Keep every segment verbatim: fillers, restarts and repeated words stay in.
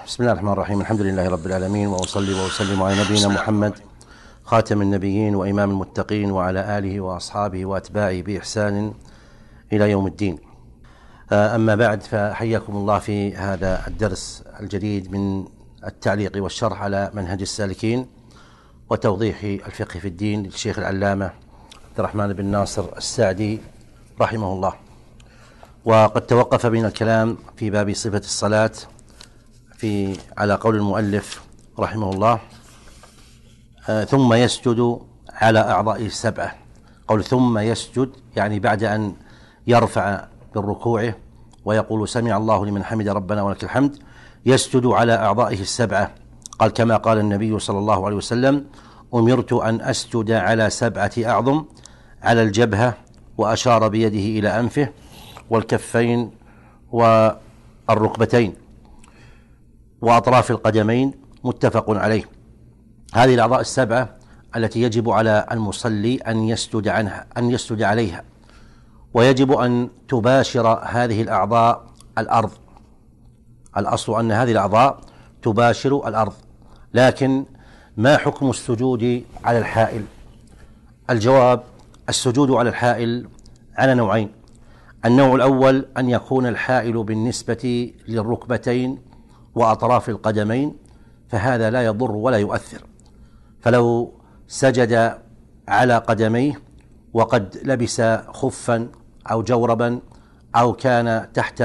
بسم الله الرحمن الرحيم. الحمد لله رب العالمين، وأصلي وأسلم على نبينا محمد خاتم النبيين وإمام المتقين وعلى آله وأصحابه وأتباعه بإحسان إلى يوم الدين. أما بعد، فحياكم الله في هذا الدرس الجديد من التعليق والشرح على منهج السالكين وتوضيح الفقه في الدين للشيخ العلامة عبد الرحمن بن ناصر السعدي رحمه الله. وقد توقف بنا الكلام في باب صفة الصلاة في على قول المؤلف رحمه الله: آه ثم يسجد على أعضائه السبعة. قول ثم يسجد يعني بعد أن يرفع بالركوع ويقول سمع الله لمن حمد ربنا ولك الحمد، يسجد على أعضائه السبعة. قال كما قال النبي صلى الله عليه وسلم: أمرت أن أسجد على سبعة أعظم، على الجبهة، وأشار بيده إلى أنفه والكفين والركبتين وأطراف القدمين، متفق عليه. هذه الأعضاء السبعة التي يجب على المصلي أن يسجد عنها أن يسجد عليها، ويجب أن تباشر هذه الأعضاء الأرض. الأصل أن هذه الأعضاء تباشر الأرض، لكن ما حكم السجود على الحائل؟ الجواب: السجود على الحائل على نوعين. النوع الأول أن يكون الحائل بالنسبة للركبتين وأطراف القدمين، فهذا لا يضر ولا يؤثر. فلو سجد على قدميه وقد لبس خفا أو جوربا أو كان تحت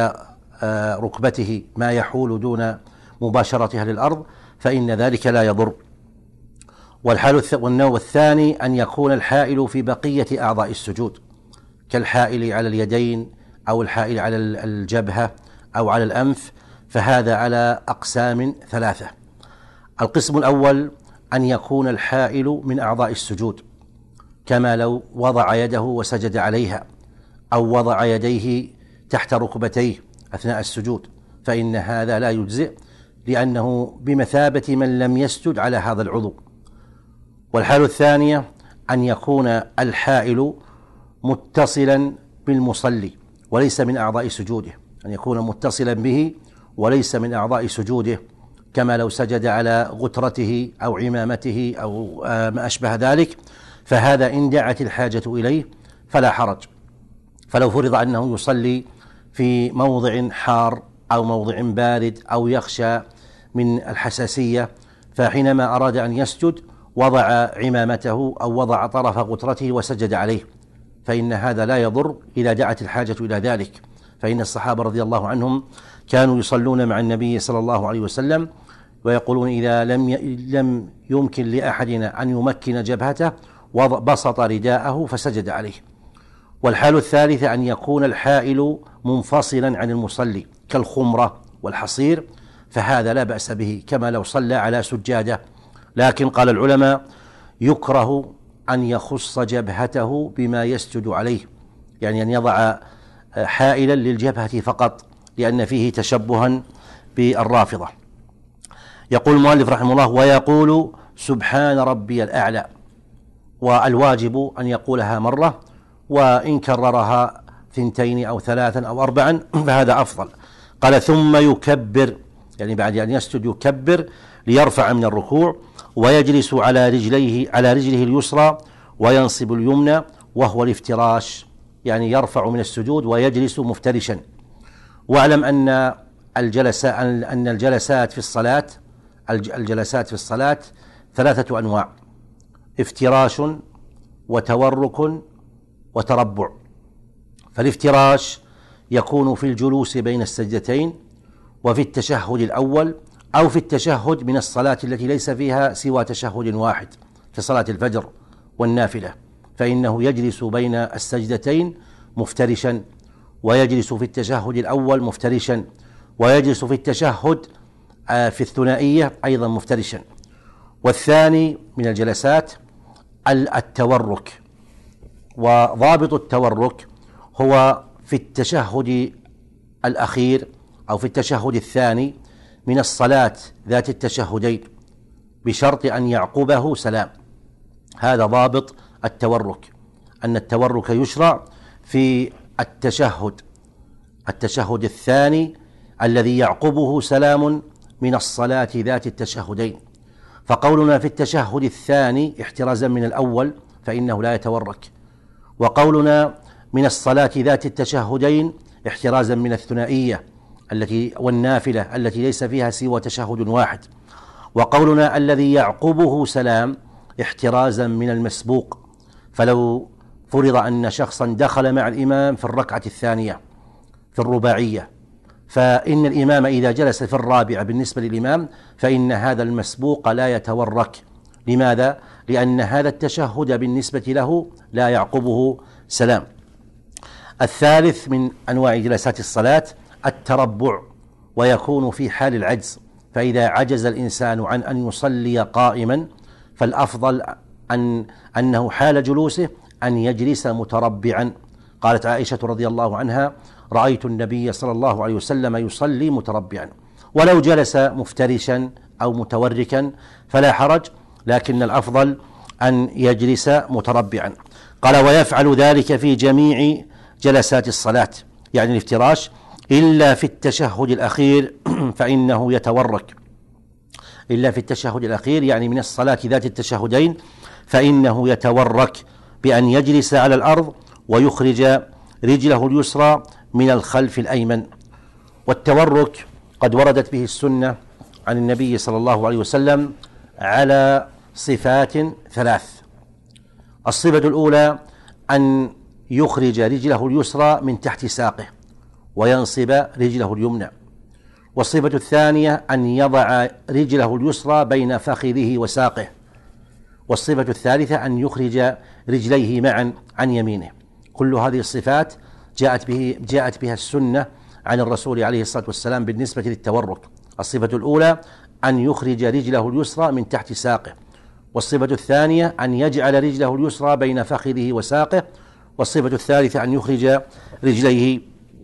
ركبته ما يحول دون مباشرتها للأرض، فإن ذلك لا يضر. والحال والنوع الثاني أن يكون الحائل في بقية أعضاء السجود، كالحائل على اليدين أو الحائل على الجبهة أو على الأنف، فهذا على أقسام ثلاثة. القسم الأول أن يكون الحائل من أعضاء السجود، كما لو وضع يده وسجد عليها أو وضع يديه تحت ركبتيه أثناء السجود، فإن هذا لا يجزئ، لأنه بمثابة من لم يسجد على هذا العضو. والحالة الثانية أن يكون الحائل متصلا بالمصلي وليس من أعضاء سجوده، أن يكون متصلا به وليس من أعضاء سجوده، كما لو سجد على غترته أو عمامته أو ما أشبه ذلك، فهذا إن دعت الحاجة إليه فلا حرج. فلو فرض أنه يصلي في موضع حار أو موضع بارد أو يخشى من الحساسية، فحينما أراد أن يسجد وضع عمامته أو وضع طرف غترته وسجد عليه، فإن هذا لا يضر إذا دعت الحاجة إلى ذلك. فإن الصحابة رضي الله عنهم كانوا يصلون مع النبي صلى الله عليه وسلم ويقولون إذا لم لم يمكن لأحدنا أن يمكن جبهته بسط رداءه فسجد عليه. والحال الثالثة أن يكون الحائل منفصلا عن المصلي كالخمرة والحصير، فهذا لا بأس به كما لو صلى على سجادة، لكن قال العلماء يكره أن يخص جبهته بما يسجد عليه، يعني أن يضع حائلا للجبهة فقط، لأن فيه تشبها بالرافضة. يقول المؤلف رحمه الله: ويقول سبحان ربي الأعلى، والواجب أن يقولها مرة، وإن كررها ثنتين أو ثلاثا أو أربعا فهذا أفضل. قال ثم يكبر، يعني بعد أن يسجد يكبر ليرفع من الركوع، ويجلس على رجليه على رجله اليسرى وينصب اليمنى، وهو الافتراش، يعني يرفع من السجود ويجلس مفترشا. واعلم أن الجلسات أن الجلسات في الصلاة الجلسات في الصلاة ثلاثة أنواع: افتراش وتورك وتربع. فالافتراش يكون في الجلوس بين السجدتين وفي التشهد الأول أو في التشهد من الصلاة التي ليس فيها سوى تشهد واحد كصلاة الفجر والنافلة، فإنه يجلس بين السجدتين مفترشا، ويجلس في التشهد الأول مفترشا، ويجلس في التشهد في الثنائية أيضا مفترشا. والثاني من الجلسات التورك، وضابط التورك هو في التشهد الأخير أو في التشهد الثاني من الصلاة ذات التشهدين، بشرط أن يعقبه سلام. هذا ضابط التورك، أن التورك يشرع في التشهد التشهد الثاني الذي يعقبه سلام من الصلاة ذات التشهدين. فقولنا في التشهد الثاني احترازا من الأول فإنه لا يتورك، وقولنا من الصلاة ذات التشهدين احترازا من الثنائية التي والنافلة التي ليس فيها سوى تشهد واحد، وقولنا الذي يعقبه سلام احترازا من المسبوق. فلو فرض أن شخصا دخل مع الإمام في الركعة الثانية في الرباعية، فإن الإمام إذا جلس في الرابعة بالنسبة للإمام فإن هذا المسبوق لا يتورك. لماذا؟ لأن هذا التشهد بالنسبة له لا يعقبه سلام. الثالث من أنواع جلسات الصلاة التربع، ويكون في حال العجز، فإذا عجز الإنسان عن أن يصلي قائما فالأفضل أن أنه حال جلوسه أن يجلس متربعا. قالت عائشة رضي الله عنها: رأيت النبي صلى الله عليه وسلم يصلي متربعا. ولو جلس مفترشا أو متوركا فلا حرج، لكن الأفضل أن يجلس متربعا. قال: ويفعل ذلك في جميع جلسات الصلاة، يعني الافتراش، إلا في التشهد الأخير فإنه يتورك. إلا في التشهد الأخير يعني من الصلاة ذات التشهدين فإنه يتورك بأن يجلس على الأرض ويخرج رجله اليسرى من الخلف الأيمن. والتورك قد وردت به السنة عن النبي صلى الله عليه وسلم على صفات ثلاث. الصفة الأولى أن يخرج رجله اليسرى من تحت ساقه وينصب رجله اليمنى. والصفة الثانية أن يضع رجله اليسرى بين فخذه وساقه. والصفة الثالثة أن يخرج رجليه معا عن يمينه. كل هذه الصفات جاءت به جاءت بها السنة عن الرسول عليه الصلاة والسلام بالنسبة للتورك. الصفة الأولى أن يخرج رجله اليسرى من تحت ساقه، والصفة الثانية أن يجعل رجله اليسرى بين فخذه وساقه، والصفة الثالثة أن يخرج رجليه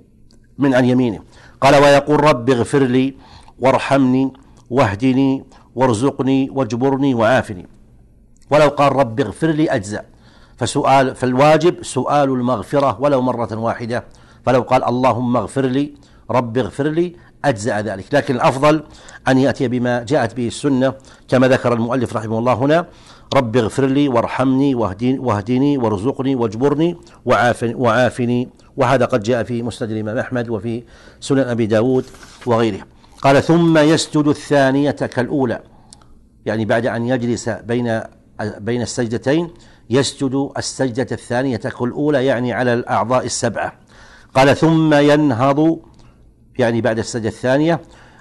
من عن يمينه. قال: ويقول: رب اغفر لي وارحمني واهدني وارزقني واجبرني وعافني. ولو قال رب اغفر لي أجزأ، فسؤال فالواجب سؤال المغفرة ولو مرة واحدة، فلو قال اللهم اغفر لي رب اغفر لي أجزأ ذلك، لكن الأفضل أن يأتي بما جاءت به السنة كما ذكر المؤلف رحمه الله هنا: رب اغفر لي وارحمني واهدني, واهدني وارزقني واجبرني وعافني, وعافني. وهذا قد جاء في مسند الإمام أحمد وفي سنن أبي داود وغيره. قال: ثم يسجد الثانية كالأولى، يعني بعد أن يجلس بين بين السجدتين يسجد السجدة الثانية كالأولى، يعني على الأعضاء السبعة. قال: ثم ينهض، يعني بعد السجدة الثانية،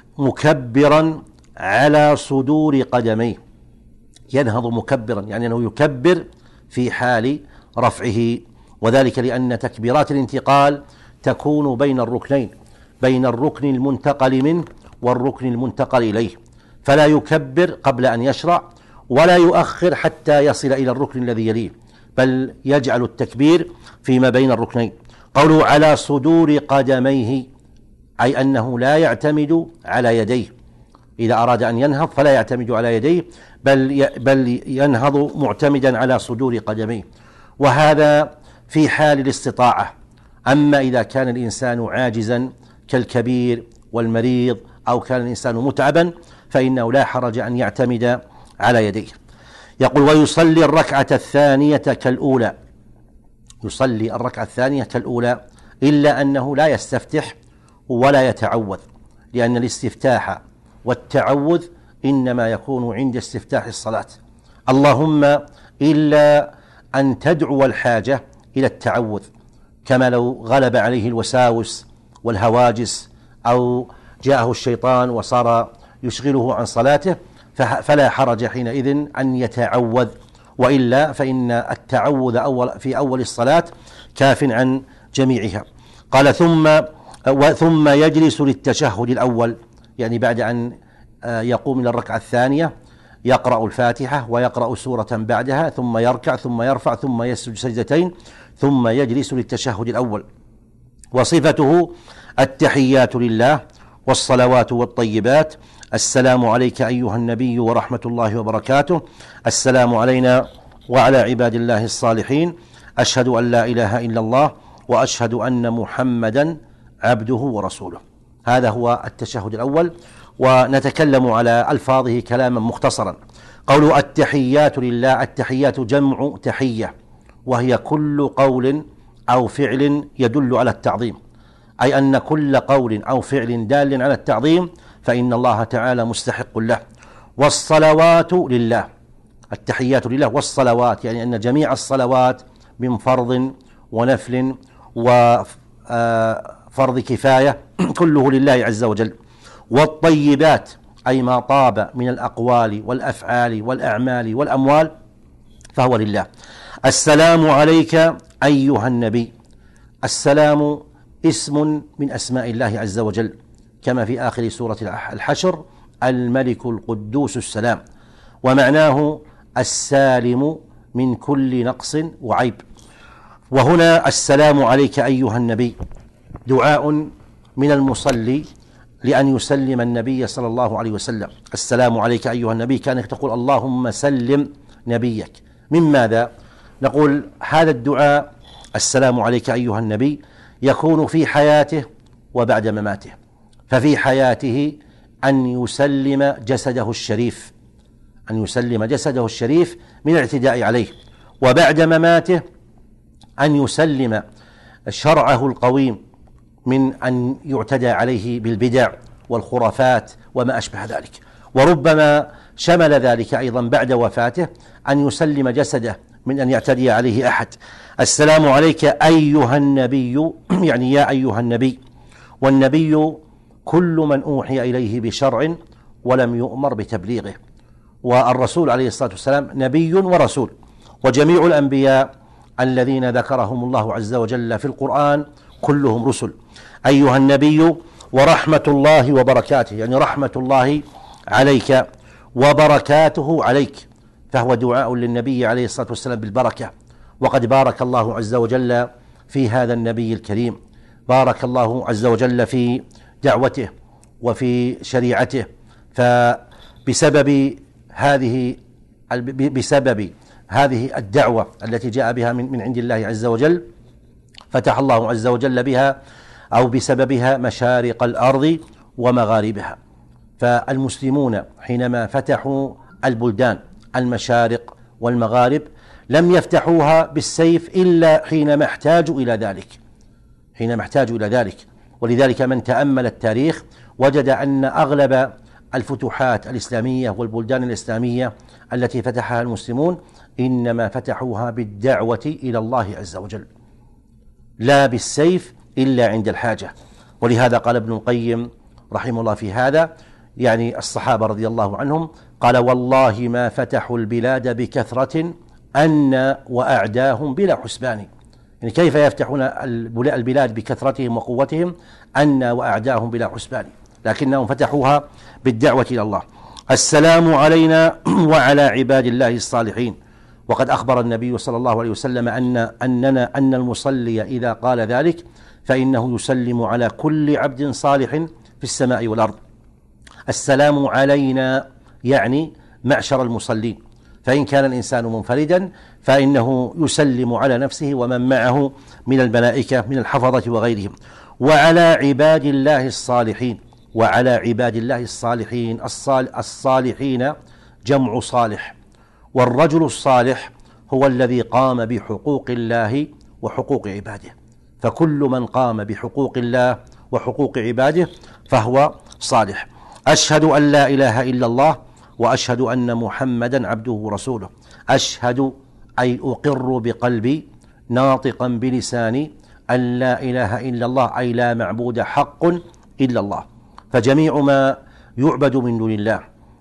مكبرا على صدور قدميه. ينهض مكبرا يعني أنه يكبر في حال رفعه، وذلك لأن تكبيرات الانتقال تكون بين الركنين، بين الركن المنتقل منه والركن المنتقل إليه، فلا يكبر قبل أن يشرع ولا يؤخر حتى يصل إلى الركن الذي يليه، بل يجعل التكبير فيما بين الركنين. قوله على صدور قدميه أي أنه لا يعتمد على يديه، إذا أراد أن ينهض فلا يعتمد على يديه بل بل ينهض معتمدا على صدور قدميه، وهذا في حال الاستطاعة. أما إذا كان الإنسان عاجزا كالكبير والمريض أو كان الإنسان متعبا فإنه لا حرج أن يعتمد على يديه. يقول: ويصلي الركعة الثانية كالأولى، يصلي الركعة الثانية كالأولى إلا أنه لا يستفتح ولا يتعوذ، لأن الاستفتاح والتعوذ إنما يكون عند استفتاح الصلاة، اللهم إلا أن تدعو الحاجة إلى التعوذ، كما لو غلب عليه الوساوس والهواجس أو جاءه الشيطان وصار يشغله عن صلاته فلا حرج حينئذ أن يتعوذ، وإلا فإن التعوذ أول في أول الصلاة كاف عن جميعها. قال: ثم ثم يجلس للتشهد الأول، يعني بعد أن يقوم إلى الركعة الثانية يقرأ الفاتحة ويقرأ سورة بعدها، ثم يركع ثم يرفع ثم يسجد سجدتين ثم يجلس للتشهد الأول. وصفته التحيات لله والصلوات والطيبات، السلام عليك أيها النبي ورحمة الله وبركاته، السلام علينا وعلى عباد الله الصالحين، أشهد أن لا إله إلا الله وأشهد أن محمدا عبده ورسوله. هذا هو التشهد الأول. ونتكلم على ألفاظه كلاما مختصرا. قول التحيات لله، التحيات جمع تحية، وهي كل قول أو فعل يدل على التعظيم، أي أن كل قول أو فعل دال على التعظيم فإن الله تعالى مستحق له. والصلوات لله، التحيات لله والصلوات، يعني أن جميع الصلوات من فرض ونفل وفرض كفاية كله لله عز وجل. والطيبات أي ما طاب من الأقوال والأفعال والأعمال والأموال فهو لله. السلام عليك أيها النبي، السلام اسم من أسماء الله عز وجل، كما في آخر سورة الحشر: الملك القدوس السلام، ومعناه السالم من كل نقص وعيب. وهنا السلام عليك أيها النبي دعاء من المصلي لأن يسلم النبي صلى الله عليه وسلم. السلام عليك أيها النبي، كأنك تقول اللهم سلم نبيك. من ماذا؟ نقول هذا الدعاء السلام عليك أيها النبي يكون في حياته وبعد مماته. ففي حياته أن يسلم جسده الشريف، أن يسلم جسده الشريف من الاعتداء عليه، وبعد مماته أن يسلم شرعه القويم من أن يعتدى عليه بالبدع والخرافات وما أشبه ذلك. وربما شمل ذلك أيضا بعد وفاته أن يسلم جسده من أن يعتدي عليه أحد. السلام عليك أيها النبي يعني يا أيها النبي، والنبي كل من أوحي إليه بشرع ولم يؤمر بتبليغه، والرسول عليه الصلاة والسلام نبي ورسول، وجميع الأنبياء الذين ذكرهم الله عز وجل في القرآن كلهم رسل. أيها النبي ورحمة الله وبركاته، يعني رحمة الله عليك وبركاته عليك، فهو دعاء للنبي عليه الصلاة والسلام بالبركة. وقد بارك الله عز وجل في هذا النبي الكريم، بارك الله عز وجل في دعوته وفي شريعته، فبسبب هذه بسبب هذه الدعوة التي جاء بها من من عند الله عز وجل فتح الله عز وجل بها أو بسببها مشارق الأرض ومغاربها. فالمسلمون حينما فتحوا البلدان المشارق والمغارب لم يفتحوها بالسيف إلا حينما احتاجوا إلى ذلك، حينما احتاجوا إلى ذلك. ولذلك من تأمل التاريخ وجد أن أغلب الفتوحات الإسلامية والبلدان الإسلامية التي فتحها المسلمون إنما فتحوها بالدعوة إلى الله عز وجل، لا بالسيف إلا عند الحاجة. ولهذا قال ابن القيم رحمه الله في هذا، يعني الصحابة رضي الله عنهم، قال والله ما فتحوا البلاد بكثرة أن وأعداهم بلا حسبان. يعني كيف يفتحون البلاد بكثرتهم وقوتهم أن وأعداهم بلا حسبان، لكنهم فتحوها بالدعوة إلى الله. السلام علينا وعلى عباد الله الصالحين. وقد أخبر النبي صلى الله عليه وسلم أن أننا أن المصلي إذا قال ذلك فإنه يسلم على كل عبد صالح في السماء والأرض. السلام علينا يعني معشر المصلين، فإن كان الإنسان منفردا فإنه يسلم على نفسه ومن معه من الملائكة من الحفظة وغيرهم. وعلى عباد الله الصالحين، وعلى عباد الله الصالحين، الصالحين جمع صالح، والرجل الصالح هو الذي قام بحقوق الله وحقوق عباده، فكل من قام بحقوق الله وحقوق عباده فهو صالح. أشهد أن لا إله إلا الله وأشهد أن محمدا عبده ورسوله. أشهد أي أقر بقلبي ناطقا بلساني أن لا إله إلا الله، أي لا معبود حق إلا الله، فجميع ما يعبد من دون الله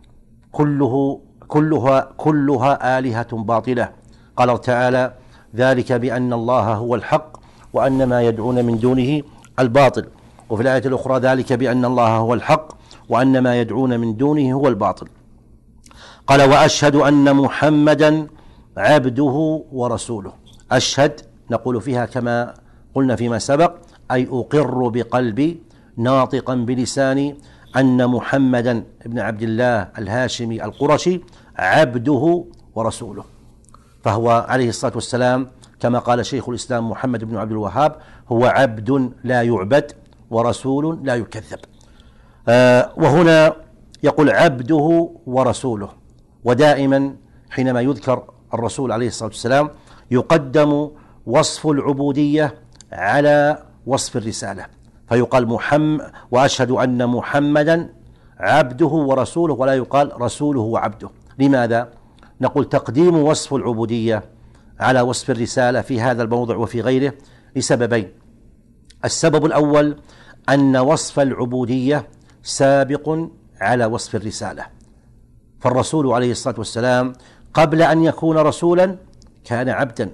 كله كلها كلها آلهة باطلة. قال تعالى ذلك بأن الله هو الحق وأن ما يدعون من دونه الباطل. وفي الآية الأخرى ذلك بأن الله هو الحق وأن ما يدعون من دونه هو الباطل. قال وأشهد أن محمدا عبده ورسوله. أشهد نقول فيها كما قلنا فيما سبق، أي أقر بقلبي ناطقا بلساني أن محمدا ابن عبد الله الهاشمي القرشي عبده ورسوله، فهو عليه الصلاة والسلام كما قال شيخ الإسلام محمد بن عبد الوهاب هو عبد لا يعبد ورسول لا يكذب. آه وهنا يقول عبده ورسوله. ودائما حينما يذكر الرسول عليه الصلاة والسلام يقدم وصف العبودية على وصف الرسالة، فيقال محمد وأشهد أن محمدا عبده ورسوله، ولا يقال رسوله وعبده. لماذا؟ نقول تقديم وصف العبودية على وصف الرسالة في هذا الموضع وفي غيره لسببين. السبب الأول أن وصف العبودية سابق على وصف الرسالة، فالرسول عليه الصلاة والسلام قبل أن يكون رسولا كان عبدا.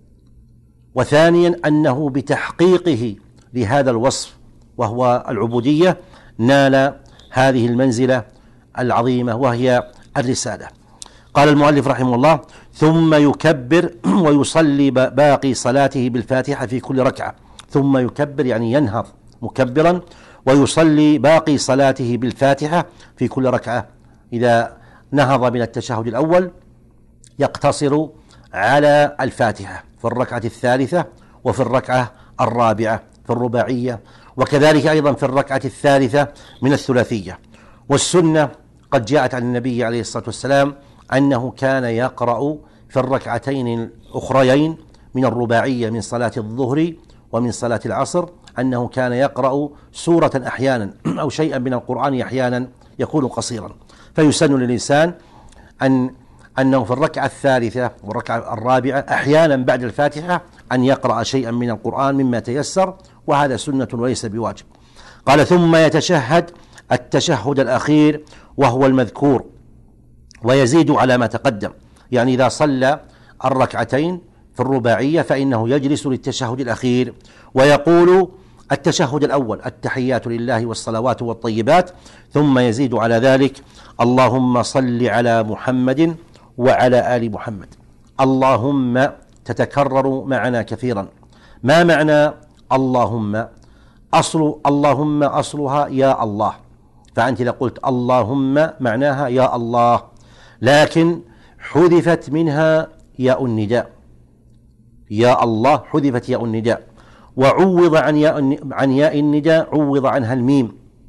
وثانيا أنه بتحقيقه لهذا الوصف وهو العبودية نال هذه المنزلة العظيمة وهي الرسالة. قال المؤلف رحمه الله: ثم يكبر ويصلي باقي صلاته بالفاتحة في كل ركعة. ثم يكبر يعني ينهض مكبرا، ويصلي باقي صلاته بالفاتحة في كل ركعة. إذا نهض من التشهد الأول يقتصر على الفاتحة في الركعة الثالثة وفي الركعة الرابعة في الرباعية، وكذلك أيضا في الركعة الثالثة من الثلاثية. والسنة قد جاءت عن النبي عليه الصلاة والسلام أنه كان يقرأ في الركعتين الأخريين من الرباعية من صلاة الظهر ومن صلاة العصر أنه كان يقرأ سورة أحيانا أو شيئا من القرآن أحيانا يكون قصيرا. فيسن للإنسان أن أنه في الركعة الثالثة والركعة الرابعة أحيانا بعد الفاتحة أن يقرأ شيئا من القرآن مما تيسر، وهذا سنة وليس بواجب. قال: ثم يتشهد التشهد الأخير وهو المذكور ويزيد على ما تقدم. يعني إذا صلى الركعتين في الرباعية فإنه يجلس للتشهد الأخير ويقول التشهد الأول: التحيات لله والصلوات والطيبات، ثم يزيد على ذلك: اللهم صل على محمد وعلى آل محمد. اللهم تتكرر معنا كثيرا. ما معنى اللهم؟ أصل اللهم أصلها يا الله، فأنت إذا قلت اللهم معناها يا الله، لكن حذفت منها ياء النداء، يا الله حذفت ياء النداء، وعوض عن ياء عن ياء النداء عوض عنها الميم،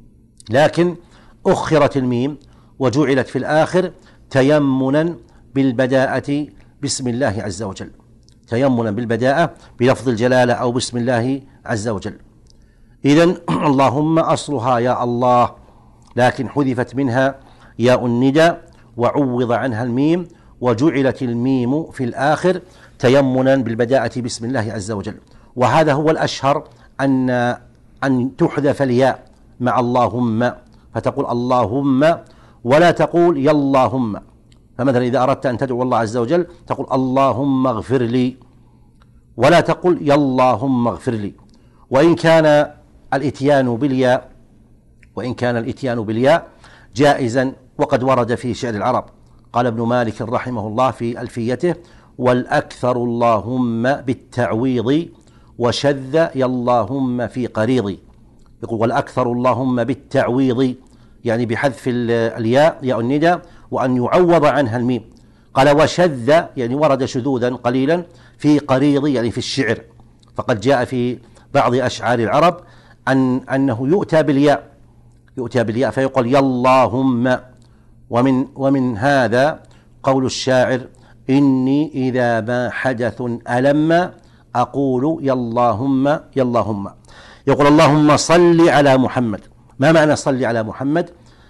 لكن أخرت الميم وجعلت في الآخر تيمنا بالبداءة بسم الله عز وجل، تيمنا بالبداءة بلفظ الجلالة أو بسم الله عز وجل. إذن اللهم أصلها يا الله، لكن حذفت منها ياء النداء وعوض عنها الميم، وجعلت الميم في الآخر تيمنا بالبداءة بسم الله عز وجل. وهذا هو الأشهر أن أن تحذف الياء مع اللهم، فتقول اللهم ولا تقول يا اللهم. فمثلا إذا أردت أن تدعو الله عز وجل تقول اللهم اغفر لي، ولا تقول يا اللهم اغفر لي. وإن كان الإتيان بالياء وإن كان الإتيان بالياء جائزا، وقد ورد في شعر العرب. قال ابن مالك رحمه الله في ألفيته: والأكثر اللهم بالتعويض وشذ يا اللهم في قريضي. يقول والأكثر اللهم بالتعويض يعني بحذف الياء ياء النداء وأن يعوض عنها الميم. قال وشذ يعني ورد شذوذا قليلا في قريض يعني في الشعر، فقد جاء في بعض أشعار العرب أن أنه يؤتى بالياء يؤتى بالياء فيقول يا اللهم. ومن ومن هذا قول الشاعر: إني إذا ما حدث ألم أقول يا اللهم يا اللهم. يقول اللهم صل على محمد. ما معنى صل على محمد؟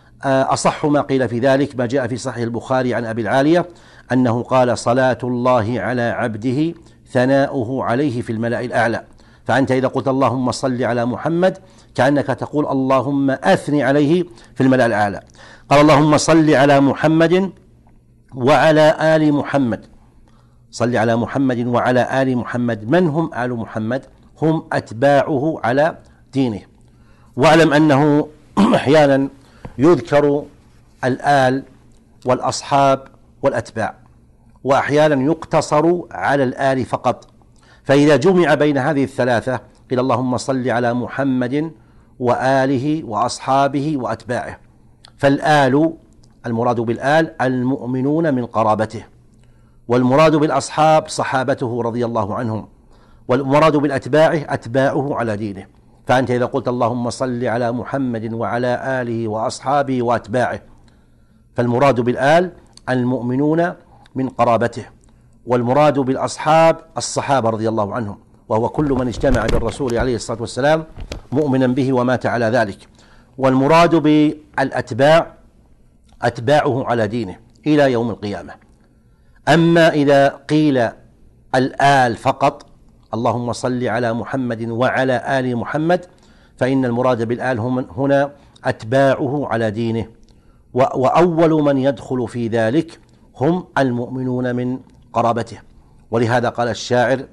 أصح ما قيل في ذلك ما جاء في صحيح البخاري عن أبي العالية أنه قال: صلاة الله على عبده ثناؤه عليه في الملأ الأعلى. فأنت إذا قلت اللهم صل على محمد كأنك تقول اللهم أثني عليه في الملأ الأعلى. قال اللهم صل على محمد وعلى آل محمد. صل على محمد وعلى آل محمد. من هم آل محمد؟ هم أتباعه على دينه. واعلم أنه أحيانا يذكر الآل والأصحاب والأتباع، وأحيانا يقتصر على الآل فقط. فإذا جمع بين هذه الثلاثة قيل اللهم صل على محمد وآله وأصحابه وأتباعه. فالآل المراد بالآل المؤمنون من قرابته، والمراد بالأصحاب صحابته رضي الله عنهم، والمراد بالأتباع أتباعه على دينه. فأنت إذا قلت اللهم صل على محمد وعلى آله وأصحابه وأتباعه فالمراد بالآل المؤمنون من قرابته، والمراد بالأصحاب الصحابة رضي الله عنهم، وهو كل من اجتمع بالرسول عليه الصلاة والسلام مؤمنا به ومات على ذلك. والمراد بالأتباع أتباعه على دينه إلى يوم القيامة. أما إذا قيل الآل فقط، اللهم صل على محمد وعلى آل محمد، فإن المراد بالآل هم هنا أتباعه على دينه، وأول من يدخل في ذلك هم المؤمنون من قرابته. ولهذا قال الشاعر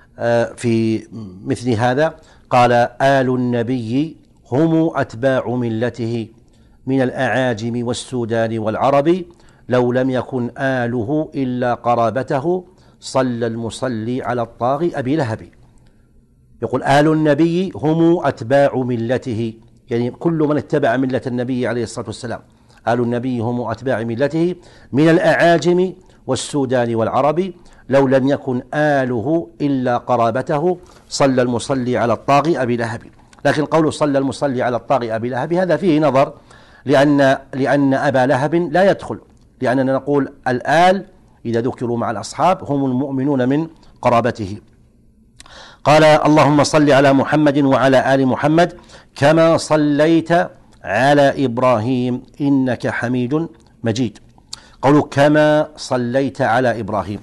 في مثل هذا، قال: آل النبي هم أتباع ملته من الأعاجم والسودان والعرب، لو لم يكن آله إلا قرابته، صلى المصلي على الطاغي أبي لهب. يقول آل النبي هم أتباع ملته، يعني كل من اتبع ملة النبي عليه الصلاة والسلام. آل النبي هم أتباع ملته من الأعاجم والسودان والعرب، لو لم يكن آله إلا قرابته، صلى المصلي على الطاغي أبي لهب. لكن قول صلى المصلي على الطاغي أبي لهب هذا فيه نظر، لأن لأن أبا لهب لا يدخل، لأننا نقول الآل إذا ذكروا مع الأصحاب هم المؤمنون من قرابته. قال: اللهم صل على محمد وعلى آل محمد كما صليت على إبراهيم إنك حميد مجيد. قولوا كما صليت على إبراهيم،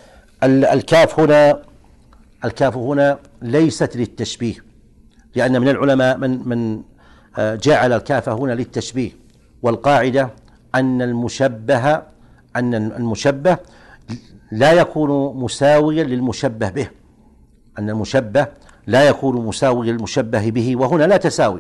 الكاف هنا الكاف هنا ليست للتشبيه، لأن من العلماء من من جعل الكاف هنا للتشبيه، والقاعدة أن المشبه أن المشبه لا يكون مساويا للمشبه به، أن المشبه لا يكون مساويا للمشبه به، وهنا لا تساوي.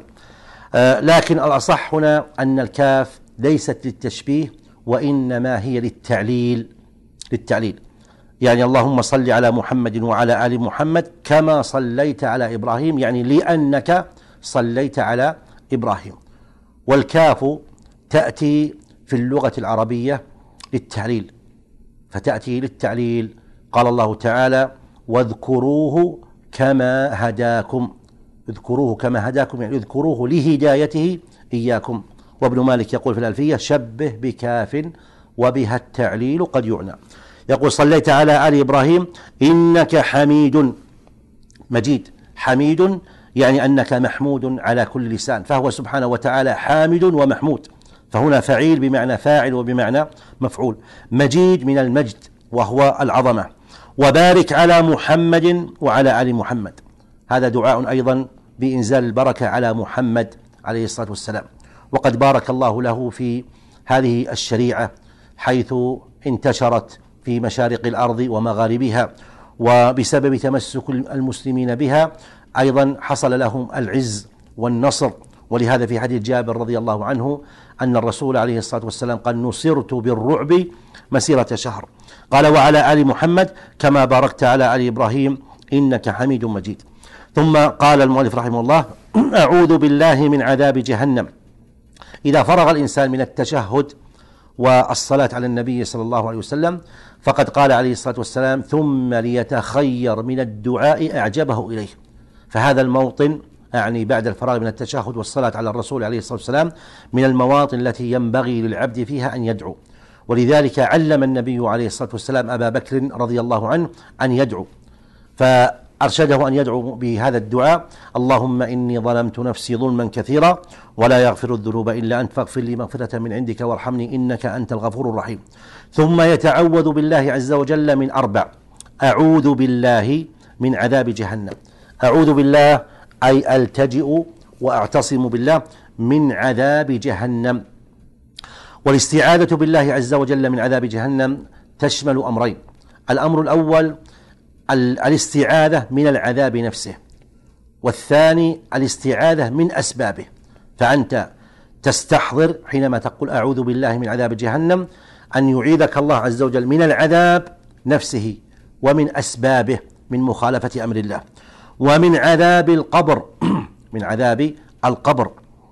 لكن الأصح هنا أن الكاف ليست للتشبيه، وإنما هي للتعليل للتعليل يعني اللهم صل على محمد وعلى آل محمد كما صليت على إبراهيم، يعني لأنك صليت على إبراهيم. والكاف تأتي في اللغة العربية للتعليل، فتأتي للتعليل. قال الله تعالى: واذكروه كما هداكم. اذكروه كما هداكم يعني اذكروه لهدايته إياكم. وابن مالك يقول في الألفية: شبه بكاف وبها التعليل قد يعنى. يقول: صليت على آل إبراهيم إنك حميد مجيد. حميد يعني أنك محمود على كل لسان، فهو سبحانه وتعالى حامد ومحمود، فهنا فعيل بمعنى فاعل وبمعنى مفعول. مجيد من المجد وهو العظمة. وبارك على محمد وعلى آل محمد، هذا دعاء أيضا بإنزال البركة على محمد عليه الصلاة والسلام. وقد بارك الله له في هذه الشريعة حيث انتشرت في مشارق الأرض ومغاربها، وبسبب تمسك المسلمين بها أيضا حصل لهم العز والنصر. ولهذا في حديث جابر رضي الله عنه أن الرسول عليه الصلاة والسلام قال: نصرت بالرعب مسيرة شهر. قال: وعلى آل محمد كما باركت على آل إبراهيم إنك حميد مجيد. ثم قال المؤلف رحمه الله: أعوذ بالله من عذاب جهنم. إذا فرغ الإنسان من التشهد والصلاة على النبي صلى الله عليه وسلم، فقد قال عليه الصلاة والسلام: ثم ليتخير من الدعاء أعجبه إليه. فهذا الموطن يعني بعد الفراغ من التشهد والصلاة على الرسول عليه الصلاة والسلام من المواطن التي ينبغي للعبد فيها أن يدعو. ولذلك علم النبي عليه الصلاة والسلام أبا بكر رضي الله عنه أن يدعو، فأرشده أن يدعو بهذا الدعاء: اللهم إني ظلمت نفسي ظلما كثيرا ولا يغفر الذنوب إلا أنت فاغفر لي مغفرة من عندك وارحمني إنك أنت الغفور الرحيم. ثم يتعوذ بالله عز وجل من أربع: أعوذ بالله من عذاب جهنم. أعوذ بالله أي ألتجئ وأعتصم بالله من عذاب جهنم. والاستعاذة بالله عز وجل من عذاب جهنم تشمل أمرين: الأمر الأول الاستعاذة من العذاب نفسه، والثاني الاستعاذة من أسبابه. فأنت تستحضر حينما تقول أعوذ بالله من عذاب جهنم أن يعيذك الله عز وجل من العذاب نفسه ومن أسبابه من مخالفة أمر الله، ومن عذاب القبر من عذاب القبر.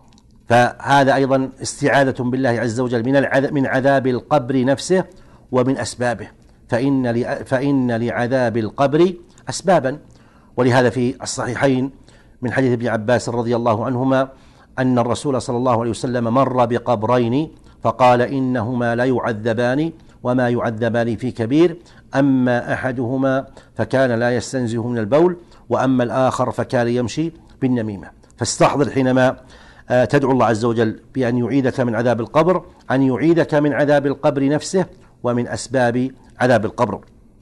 فهذا أيضا استعاذة بالله عز وجل من العذاب من عذاب القبر نفسه ومن أسبابه، فإن فإن لعذاب القبر أسبابا. ولهذا في الصحيحين من حديث ابن عباس رضي الله عنهما أن الرسول صلى الله عليه وسلم مر بقبرين فقال إنهما لا يعذبان وما يعذبان في كبير، أما أحدهما فكان لا يستنزه من البول، وأما الآخر فكان يمشي بالنميمة. فاستحضر حينما تدعو الله عز وجل بأن يعيدك من عذاب القبر أن يعيدك من عذاب القبر نفسه ومن أسباب عذاب القبر.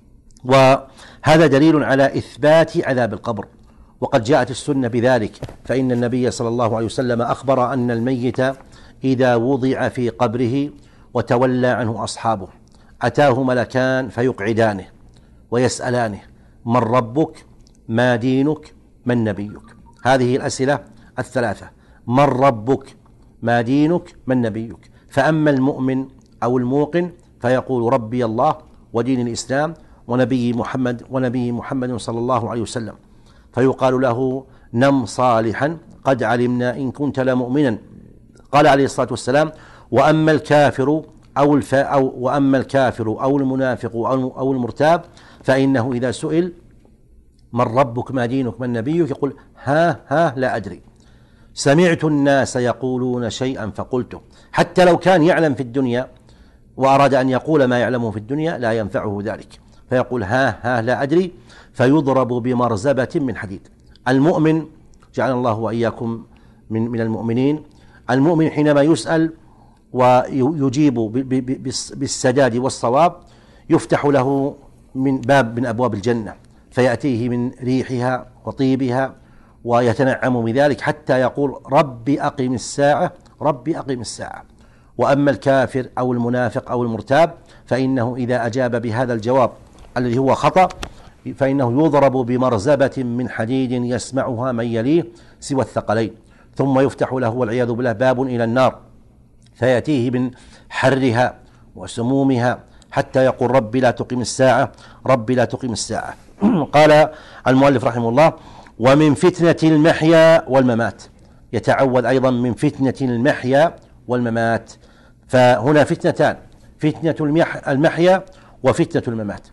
وهذا دليل على إثبات عذاب القبر، وقد جاءت السنة بذلك، فإن النبي صلى الله عليه وسلم أخبر أن الميت إذا وضع في قبره وتولى عنه أصحابه أتاه ملكان فيقعدانه ويسألانه: من ربك؟ ما دينك؟ من نبيك؟ هذه الأسئلة الثلاثة: من ربك؟ ما دينك؟ من نبيك؟ فأما المؤمن أو الموقن فيقول: ربي الله ودين الإسلام ونبي محمد ونبي محمد صلى الله عليه وسلم، فيقال له: نم صالحا قد علمنا إن كنت لمؤمنا. قال عليه الصلاة والسلام: وأما الكافر أو, الف أو وأما الكافر أو المنافق أو, أو المرتاب فإنه إذا سئل: من ربك؟ ما دينك؟ من نبيك؟ يقول: ها ها لا أدري، سمعت الناس يقولون شيئا فقلته. حتى لو كان يعلم في الدنيا وأراد أن يقول ما يعلمه في الدنيا لا ينفعه ذلك، فيقول: ها ها لا أدري، فيضرب بمرزبة من حديد. المؤمن جعل الله وإياكم من, من المؤمنين، المؤمن حينما يسأل ويجيب بالسداد والصواب يفتح له من باب من أبواب الجنة، فيأتيه من ريحها وطيبها ويتنعم بذلك حتى يقول: ربي أقم الساعة، ربي أقم الساعة. وأما الكافر أو المنافق أو المرتاب فإنه إذا أجاب بهذا الجواب الذي هو خطأ فإنه يضرب بمرزبة من حديد يسمعها من يليه سوى الثقلين، ثم يفتح له والعياذ بالله باب إلى النار فيأتيه من حرها وسمومها حتى يقول: ربي لا تقم الساعة، ربي لا تقم الساعة. قال المؤلف رحمه الله: ومن فتنة المحيا والممات. يتعوذ أيضا من فتنة المحيا والممات. فهنا فتنتان: فتنة المحيا وفتنة الممات.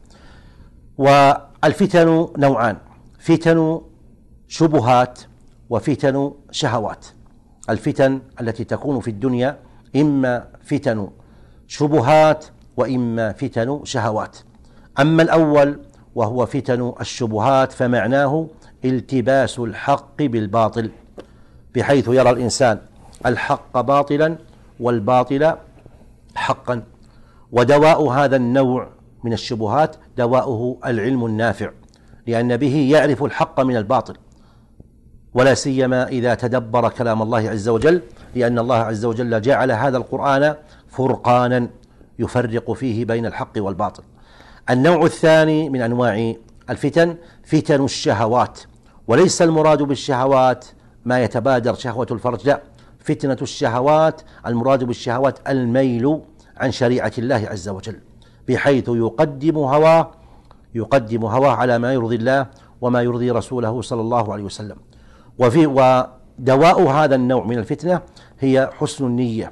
والفتن نوعان: فتن شبهات وفتن شهوات. الفتن التي تكون في الدنيا إما فتن شبهات وإما فتن شهوات. أما الأول وهو فتن الشبهات فمعناه التباس الحق بالباطل، بحيث يرى الإنسان الحق باطلا والباطل حقا. ودواء هذا النوع من الشبهات دواؤه العلم النافع، لأن به يعرف الحق من الباطل، ولا سيما إذا تدبر كلام الله عز وجل، لأن الله عز وجل جعل هذا القرآن فرقانا يفرق فيه بين الحق والباطل. النوع الثاني من أنواع الفتن فتن الشهوات، وليس المراد بالشهوات ما يتبادر شهوة الفرج، لا، فتنة الشهوات المراد بالشهوات الميل عن شريعة الله عز وجل، بحيث يقدم هواه يقدم هواه على ما يرضي الله وما يرضي رسوله صلى الله عليه وسلم. وفي ودواء هذا النوع من الفتنة هي حسن النية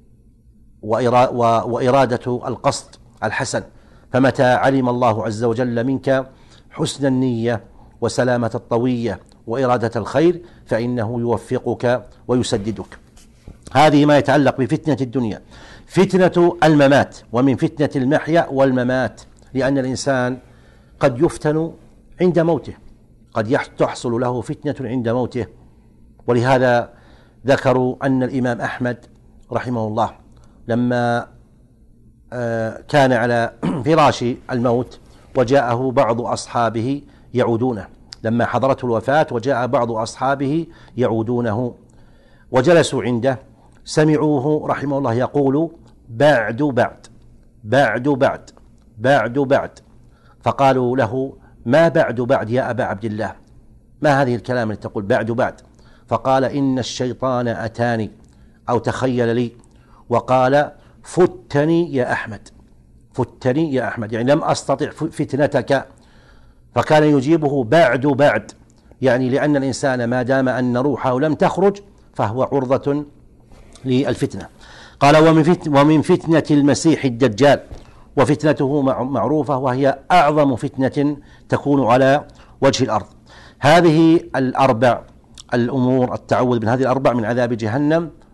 وإرادة القصد الحسن. فمتى علم الله عز وجل منك حسن النية وسلامة الطوية وإرادة الخير فإنه يوفقك ويسددك. هذه ما يتعلق بفتنة الدنيا. فتنة الممات، ومن فتنة المحيا والممات، لأن الإنسان قد يفتن عند موته، قد تحصل له فتنة عند موته. ولهذا ذكروا أن الإمام أحمد رحمه الله لما كان على فراش الموت وجاءه بعض أصحابه يعودونه، لما حضرته الوفاة وجاء بعض أصحابه يعودونه وجلسوا عنده، سمعوه رحمه الله يقول: بعد بعد بعد بعد بعد بعد. فقالوا له: ما بعد بعد يا أبا عبد الله؟ ما هذه الكلام التي تقول بعد بعد؟ فقال: إن الشيطان أتاني أو تخيل لي وقال: فتني يا أحمد، فتني يا أحمد، يعني لم أستطع فتنتك. فكان يجيبه بعد بعد، يعني لأن الإنسان ما دام أن روحه لم تخرج فهو عرضة للفتنة. قال: ومن فتنة, ومن فتنة المسيح الدجال، وفتنته معروفة وهي أعظم فتنة تكون على وجه الأرض. هذه الأربع الأمور التعوذ من هذه الأربع: من عذاب جهنم،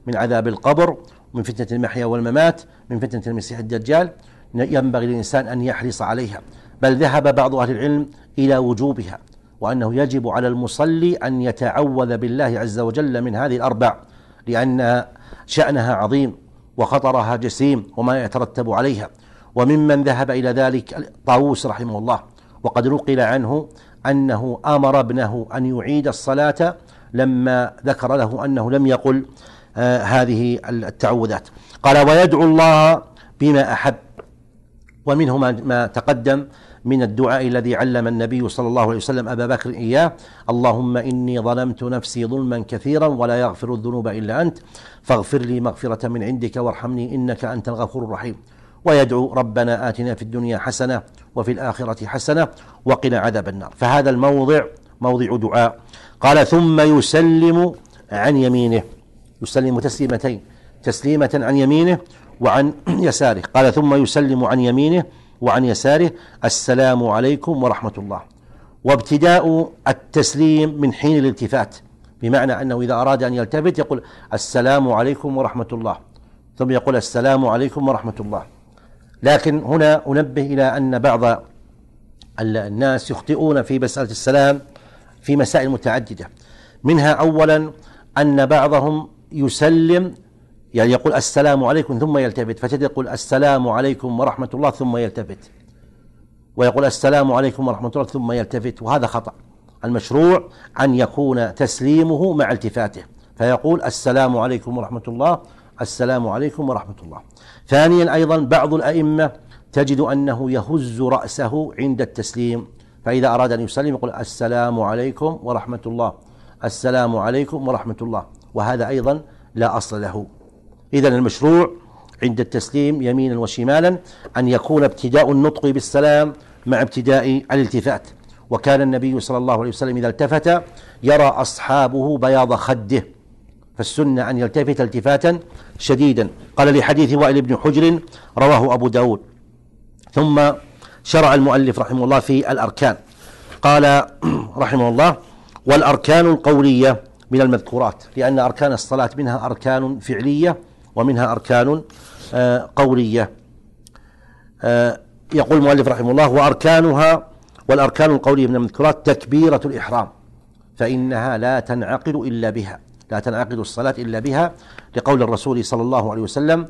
من عذاب القبر، من فتنة المحيا والممات، من فتنة المسيح الدجال، ينبغي للإنسان أن يحرص عليها. بل ذهب بعض أهل العلم إلى وجوبها، وأنه يجب على المصلي أن يتعوذ بالله عز وجل من هذه الأربع، لأن شأنها عظيم وخطرها جسيم وما يترتب عليها. وممن ذهب إلى ذلك طاووس رحمه الله، وقد نقل عنه أنه أمر ابنه أن يعيد الصلاة لما ذكر له أنه لم يقل آه هذه التعوذات. قال: ويدعو الله بما أحب. ومنه ما تقدم من الدعاء الذي علم النبي صلى الله عليه وسلم أبا بكر إياه: اللهم إني ظلمت نفسي ظلما كثيرا ولا يغفر الذنوب إلا أنت فاغفر لي مغفرة من عندك وارحمني إنك أنت الغفور الرحيم. ويدعو: ربنا آتنا في الدنيا حسنة وفي الآخرة حسنة وقنا عذاب النار. فهذا الموضع موضع دعاء. قال: ثم يسلم عن يمينه، يسلم تسليمتين، تسليمة عن يمينه وعن يساره. قال: ثم يسلم عن يمينه وعن يساره: السلام عليكم ورحمة الله. وابتداء التسليم من حين الالتفات، بمعنى أنه إذا أراد أن يلتفت يقول: السلام عليكم ورحمة الله، ثم يقول: السلام عليكم ورحمة الله. لكن هنا أنبه إلى أن بعض الناس يخطئون في مسألة السلام في مسائل متعددة. منها أولا أن بعضهم يسلم، يعني يقول السلام عليكم ثم يلتفت، فتجد يقول السلام عليكم ورحمة الله ثم يلتفت، ويقول السلام عليكم ورحمة الله ثم يلتفت، وهذا خطأ. المشروع أن يكون تسليمه مع التفاته، فيقول السلام عليكم ورحمة الله، السلام عليكم ورحمة الله. ثانيا أيضا بعض الأئمة تجد أنه يهز رأسه عند التسليم، فإذا أراد أن يسلم يقول السلام عليكم ورحمة الله، السلام عليكم ورحمة الله، وهذا أيضا لا أصل له. إذن المشروع عند التسليم يمينا وشمالا أن يكون ابتداء النطق بالسلام مع ابتداء الالتفات. وكان النبي صلى الله عليه وسلم إذا التفت يرى أصحابه بياض خده، فالسنة أن يلتفت التفاتا شديدا. قال لحديث وائل بن حجر رواه أبو داود. ثم شرع المؤلف رحمه الله في الأركان. قال رحمه الله: والأركان القولية من المذكورات، لأن أركان الصلاة منها أركان فعلية ومنها أركان قولية. يقول المؤلف رحمه الله: وأركانها والأركان القولية من المذكورات تكبيرة الإحرام، فإنها لا تنعقد إلا بها، لا تنعقد الصلاة إلا بها، لقول الرسول صلى الله عليه وسلم: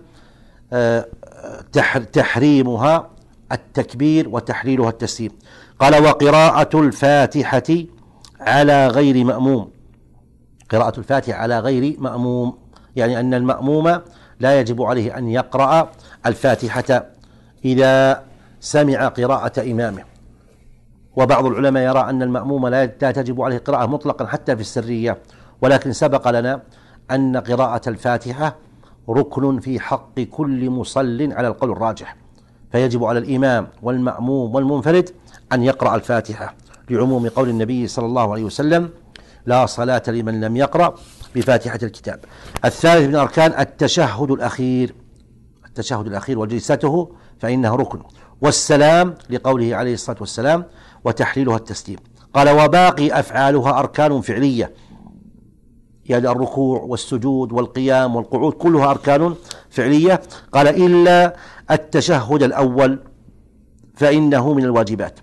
تحريمها التكبير وتحليلها التسليم. قال: وقراءة الفاتحة على غير مأموم، قراءة الفاتحة على غير مأموم، يعني أن المأموم لا يجب عليه أن يقرأ الفاتحة إذا سمع قراءة إمامه. وبعض العلماء يرى أن المأموم لا تجب عليه قراءة مطلقا حتى في السرية، ولكن سبق لنا أن قراءة الفاتحة ركن في حق كل مصل على القول الراجح، فيجب على الإمام والمأموم والمنفرد أن يقرأ الفاتحة، لعموم قول النبي صلى الله عليه وسلم: لا صلاة لمن لم يقرأ بفاتحة الكتاب. الثالث من أركان التشهد الأخير، التشهد الأخير وجلسته فإنه ركن، والسلام لقوله عليه الصلاة والسلام: وتحليلها التسليم. قال: وباقي أفعالها أركان فعلية، يعني الركوع والسجود والقيام والقعود كلها أركان فعلية. قال: إلا التشهد الأول فإنه من الواجبات.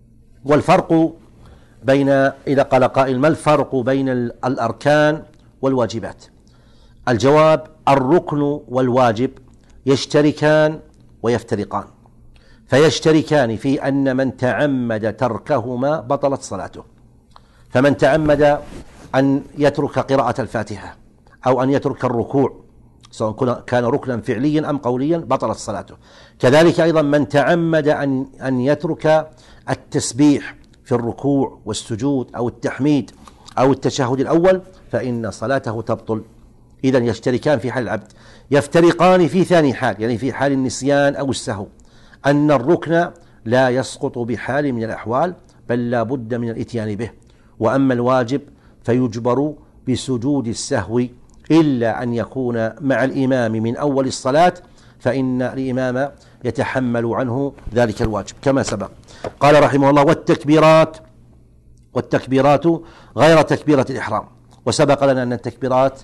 والفرق بين، إذا قال قائل: ما الفرق بين الأركان والواجبات؟ الجواب: الركن والواجب يشتركان ويفترقان، فيشتركان في أن من تعمد تركهما بطلت صلاته. فمن تعمد أن يترك قراءة الفاتحة أو أن يترك الركوع، سواء كان ركنا فعليا أم قوليا، بطلت صلاته. كذلك أيضا من تعمد أن أن يترك التسبيح في الركوع والسجود أو التحميد أو التشهد الأول فإن صلاته تبطل. إذن يشتركان في حال العبد. يفترقان في ثاني حال، يعني في حال النسيان أو السهو، أن الركن لا يسقط بحال من الأحوال، بل لا بد من الإتيان به. وأما الواجب فيجبر بسجود السهو، إلا أن يكون مع الإمام من أول الصلاة، فإن الإمام يتحمل عنه ذلك الواجب كما سبق. قال رحمه الله: والتكبيرات والتكبيرات غير تكبيرة الإحرام. وسبق لنا أن التكبيرات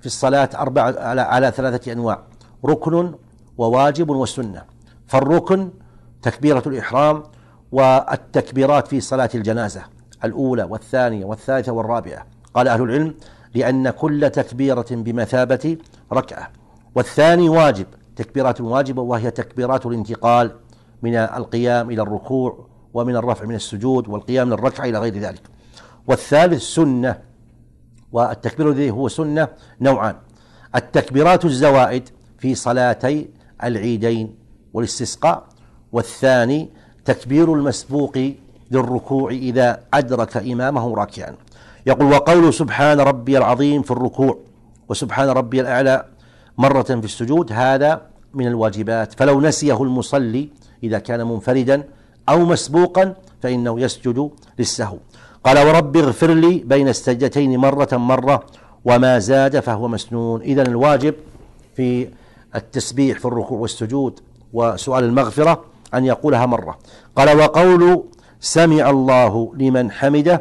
في الصلاة أربعة على, على ثلاثة أنواع: ركن وواجب وسنة. فالركن تكبيرة الإحرام والتكبيرات في صلاة الجنازة الأولى والثانية والثالثة والرابعة. قال أهل العلم: لأن كل تكبيرة بمثابة ركعة. والثاني واجب، تكبيرات واجبة، وهي تكبيرات الانتقال من القيام إلى الركوع، ومن الرفع من السجود، والقيام من الركعة إلى غير ذلك. والثالث سنة، والتكبير الذي هو سنة نوعان: التكبيرات الزوائد في صلاتي العيدين والاستسقاء، والثاني تكبير المسبوق للركوع إذا أدرك إمامه راكعا. يقول: وقول سبحان ربي العظيم في الركوع وسبحان ربي الأعلى مرة في السجود، هذا من الواجبات، فلو نسيه المصلي إذا كان منفردا أو مسبوقا فإنه يسجد للسهو. قال: ورب اغفر لي بين السجدتين مرة مرة وما زاد فهو مسنون. إذن الواجب في التسبيح في الركوع والسجود وسؤال المغفرة أن يقولها مرة. قال: وقول سمع الله لمن حمده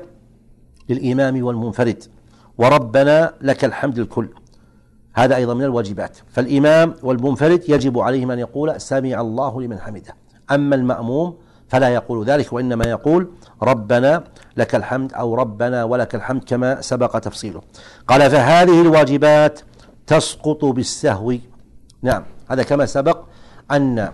للإمام والمنفرد وربنا لك الحمد الكل، هذا أيضا من الواجبات. فالإمام والمنفرد يجب عليهم أن يقول سمع الله لمن حمده، أما المأموم فلا يقول ذلك، وإنما يقول ربنا لك الحمد أو ربنا ولك الحمد كما سبق تفصيله. قال: فهذه الواجبات تسقط بالسهو. نعم، هذا كما سبق أن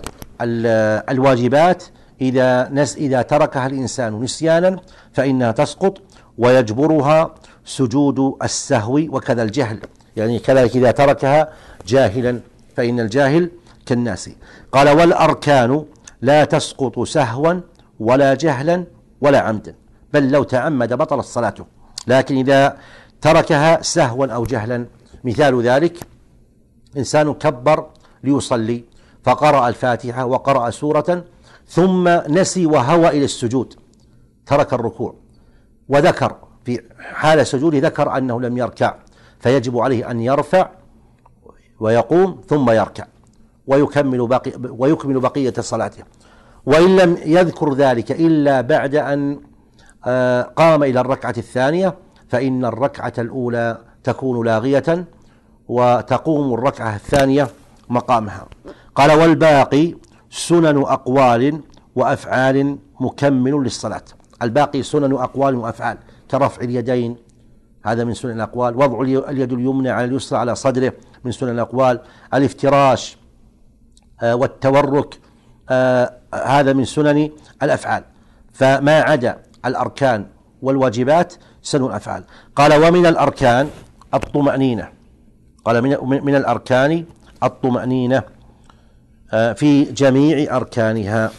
الواجبات إذا نس إذا تركها الإنسان نسيانا فإنها تسقط، ويجبرها سجود السهو، وكذا الجهل، يعني كذلك إذا تركها جاهلا فإن الجاهل كالناس. قال: والأركان لا تسقط سهوا ولا جهلا ولا عمدا، بل لو تعمد بطلت صلاته، لكن إذا تركها سهوا أو جهلا. مثال ذلك: إنسان كبر ليصلي فقرأ الفاتحة وقرأ سورة ثم نسي وهوى إلى السجود، ترك الركوع وذكر في حال سجوده ذكر أنه لم يركع، فيجب عليه أن يرفع ويقوم ثم يركع ويكمل باقي ويكمل بقية صلاته. وإن لم يذكر ذلك إلا بعد أن قام إلى الركعة الثانية فإن الركعة الأولى تكون لاغية وتقوم الركعة الثانية مقامها. قال: والباقي سنن أقوال وأفعال مكمل للصلاة. الباقي سنن أقوال وأفعال كرفع اليدين، هذا من سنن الأقوال، وضع اليد اليمنى على اليسرى على صدره من سنن الأقوال، الافتراش آه والتورك آه هذا من سنن الأفعال. فما عدا الأركان والواجبات سنن الأفعال. قال: ومن الأركان الطمأنينة. قال: من, من الأركان الطمأنينة آه في جميع أركانها.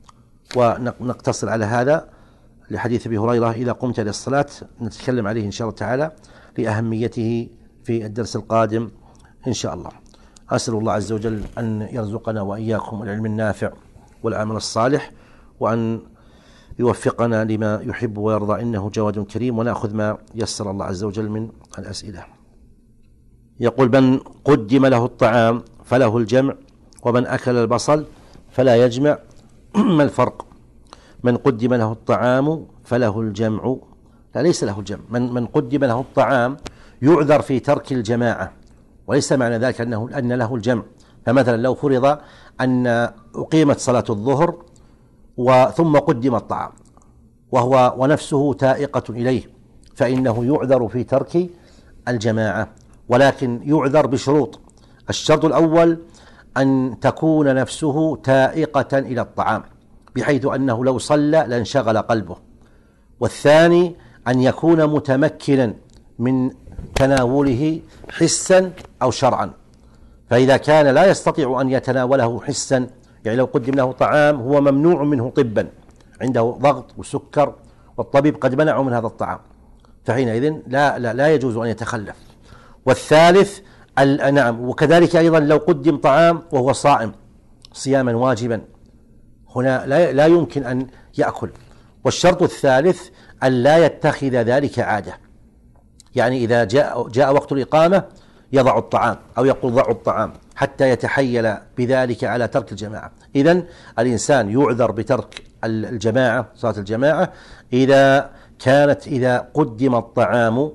ونقتصر على هذا لحديث أبي هريرة: إذا قمت للصلاة، نتكلم عليه إن شاء الله تعالى لأهميته في الدرس القادم إن شاء الله. أسأل الله عز وجل أن يرزقنا وإياكم العلم النافع والعمل الصالح، وأن يوفقنا لما يحب ويرضى، إنه جواد كريم. ونأخذ ما يسر الله عز وجل من الأسئلة. يقول: من قدم له الطعام فله الجمع، ومن أكل البصل فلا يجمع، ما الفرق؟ من قدم له الطعام فله الجمع، لا ليس له الجمع. من, من قدم له الطعام يعذر في ترك الجماعة، وليس معنى ذلك أنه أن له الجمع. فمثلا لو فرض أن أقيمت صلاة الظهر وثم قدم الطعام وهو ونفسه تائقة إليه فإنه يعذر في ترك الجماعة، ولكن يعذر بشروط. الشرط الأول أن تكون نفسه تائقة إلى الطعام بحيث أنه لو صلى لانشغل قلبه. والثاني أن يكون متمكنا من تناوله حسا أو شرعا، فإذا كان لا يستطيع أن يتناوله حسا، يعني لو قدم له طعام هو ممنوع منه طبا، عنده ضغط وسكر والطبيب قد منعه من هذا الطعام، فحينئذ لا, لا, لا يجوز أن يتخلف. والثالث نعم، وكذلك أيضا لو قدم طعام وهو صائم صياما واجبا، هنا لا, لا يمكن أن يأكل. والشرط الثالث أن لا يتخذ ذلك عادة، يعني إذا جاء, جاء وقت الإقامة يضع الطعام أو يقول ضعوا الطعام حتى يتحيل بذلك على ترك الجماعة. إذن الإنسان يعذر بترك الجماعة، صلاة الجماعة، إذا كانت إذا قدم الطعام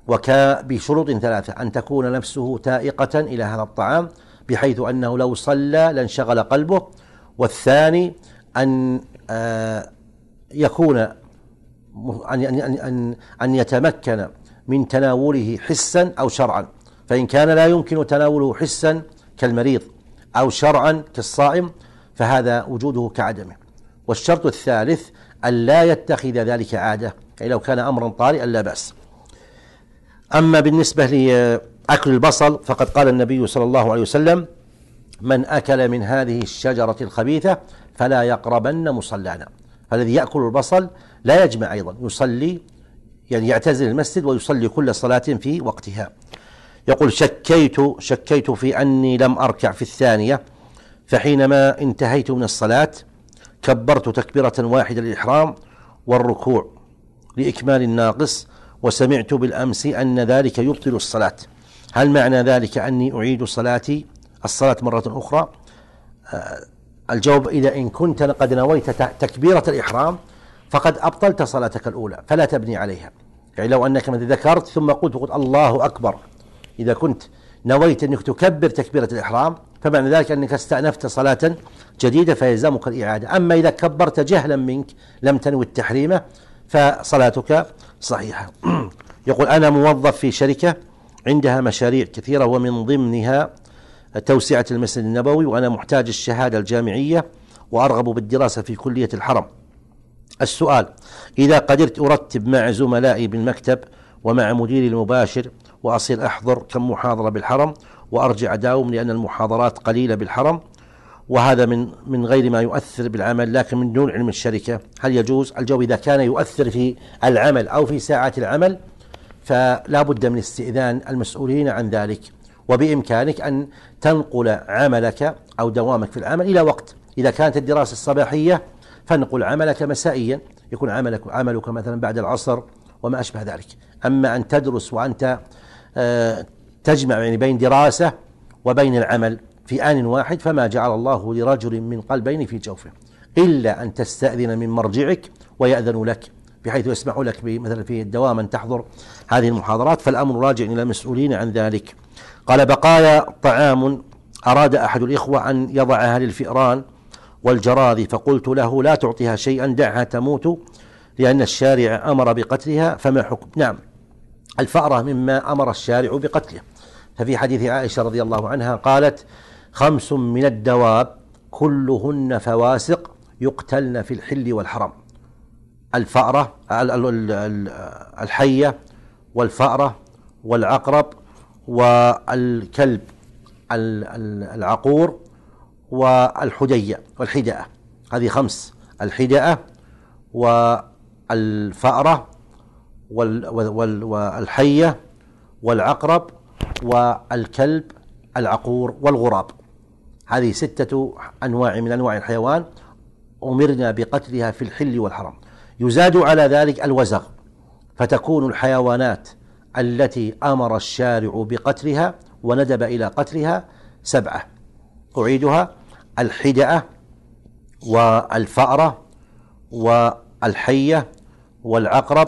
وبشروط ثلاثة: أن تكون نفسه تائقة إلى هذا الطعام بحيث أنه لو صلى لانشغل قلبه، والثاني أن يكون أن أن يتمكن من تناوله حسا أو شرعا، فإن كان لا يمكن تناوله حسا كالمريض أو شرعا كالصائم فهذا وجوده كعدمه. والشرط الثالث أن لا يتخذ ذلك عادة، يعني لو كان أمرا طارئا لا بأس. أما بالنسبة لأكل البصل فقد قال النبي صلى الله عليه وسلم: من أكل من هذه الشجرة الخبيثة فلا يقربن مصلانا. فالذي يأكل البصل لا يجمع أيضا، يصلي يعني يعتزل المسجد ويصلي كل صلاة في وقتها. يقول: شكيت شكيت في أني لم أركع في الثانية، فحينما انتهيت من الصلاة كبرت تكبيرة واحدة للإحرام والركوع لإكمال الناقص، وسمعت بالأمس أن ذلك يبطل الصلاة، هل معنى ذلك أني أعيد صلاتي الصلاة مرة أخرى؟ آه الجواب: إذا إن كنت قد نويت تكبيرة الإحرام فقد أبطلت صلاتك الأولى فلا تبني عليها. يعني لو أنك مثل ذكرت ثم قلت قلت الله أكبر، إذا كنت نويت أنك تكبر تكبيرة الإحرام فمعنى ذلك أنك استأنفت صلاة جديدة فيلزمك الإعادة. أما إذا كبرت جهلا منك لم تنوي التحريمة فصلاتك صحيحة. يقول: أنا موظف في شركة عندها مشاريع كثيرة ومن ضمنها توسعة المسجد النبوي، وأنا محتاج الشهادة الجامعية وأرغب بالدراسة في كلية الحرم. السؤال: إذا قدرت أرتب مع زملائي بالمكتب ومع مديري المباشر وأصير أحضر كم محاضرة بالحرم وأرجع أداوم لأن المحاضرات قليلة بالحرم، وهذا من من غير ما يؤثر بالعمل لكن من دون علم الشركة، هل يجوز؟ الجواب: إذا كان يؤثر في العمل أو في ساعات العمل فلا بد من استئذان المسؤولين عن ذلك، وبإمكانك أن تنقل عملك أو دوامك في العمل إلى وقت. إذا كانت الدراسة الصباحية فانقل عملك مسائيا، يكون عملك عملك مثلا بعد العصر وما أشبه ذلك. أما أن تدرس وأنت تجمع يعني بين دراسة وبين العمل في آن واحد فما جعل الله لرجل من قلبين في جوفه، إلا أن تستأذن من مرجعك ويأذن لك بحيث يسمح لك مثلا في الدوام أن تحضر هذه المحاضرات، فالأمر راجع إلى المسؤولين عن ذلك. قال: بقايا طعام أراد أحد الإخوة أن يضعها للفئران والجراذي، فقلت له: لا تعطيها شيئا، دعها تموت لأن الشارع أمر بقتلها، فما حكم؟ نعم، الفأرة مما أمر الشارع بقتله، ففي حديث عائشة رضي الله عنها قالت: خمس من الدواب كلهن فواسق يقتلن في الحل والحرم: الفأرة الحية والفأرة والعقرب والكلب العقور والحدية والحداءة، هذه خمس: الحداءة والفأرة والحية والعقرب والكلب العقور والغراب، هذه ستة أنواع من أنواع الحيوان أمرنا بقتلها في الحل والحرم. يزاد على ذلك الوزغ، فتكون الحيوانات التي أمر الشارع بقتلها وندب إلى قتلها سبعة، أعيدها: الحدأة والفأرة والحية والعقرب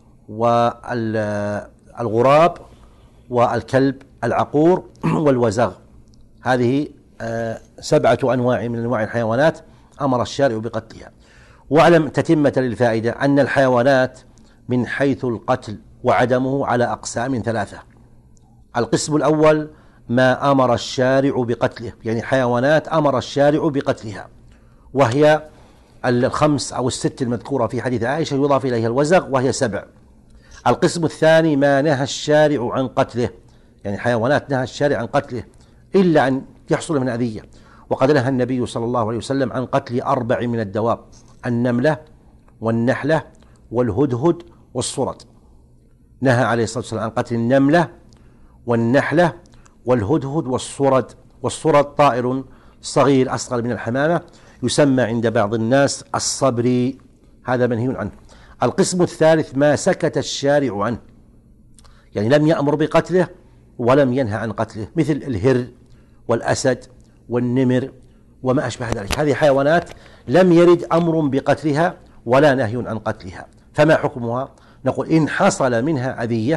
والغراب والكلب العقور والوزغ، هذه سبعة أنواع من أنواع الحيوانات أمر الشارع بقتلها. واعلم تتمة للفائدة أن الحيوانات من حيث القتل وعدمه على أقسام ثلاثة: القسم الأول ما أمر الشارع بقتله، يعني حيوانات أمر الشارع بقتلها، وهي الخمس أو الست المذكورة في حديث عائشة يضاف إليها الوزغ وهي سبع. القسم الثاني ما نهى الشارع عن قتله، يعني حيوانات نهى الشارع عن قتله إلا أن يحصل من أذية، وقد نهى النبي صلى الله عليه وسلم عن قتل أربع من الدواب: النملة والنحلة والهدهد والصرد. نهى عليه الصلاة والسلام عن قتل النملة والنحلة والهدهد والصرد، والصرد طائر صغير أصغر من الحمامة يسمى عند بعض الناس الصبري، هذا منهي عنه. القسم الثالث ما سكت الشارع عنه، يعني لم يأمر بقتله ولم ينهى عن قتله، مثل الهر والأسد والنمر وما أشبه ذلك، هذه حيوانات لم يرد أمر بقتلها ولا نهي عن قتلها، فما حكمها؟ نقول: إن حصل منها أذية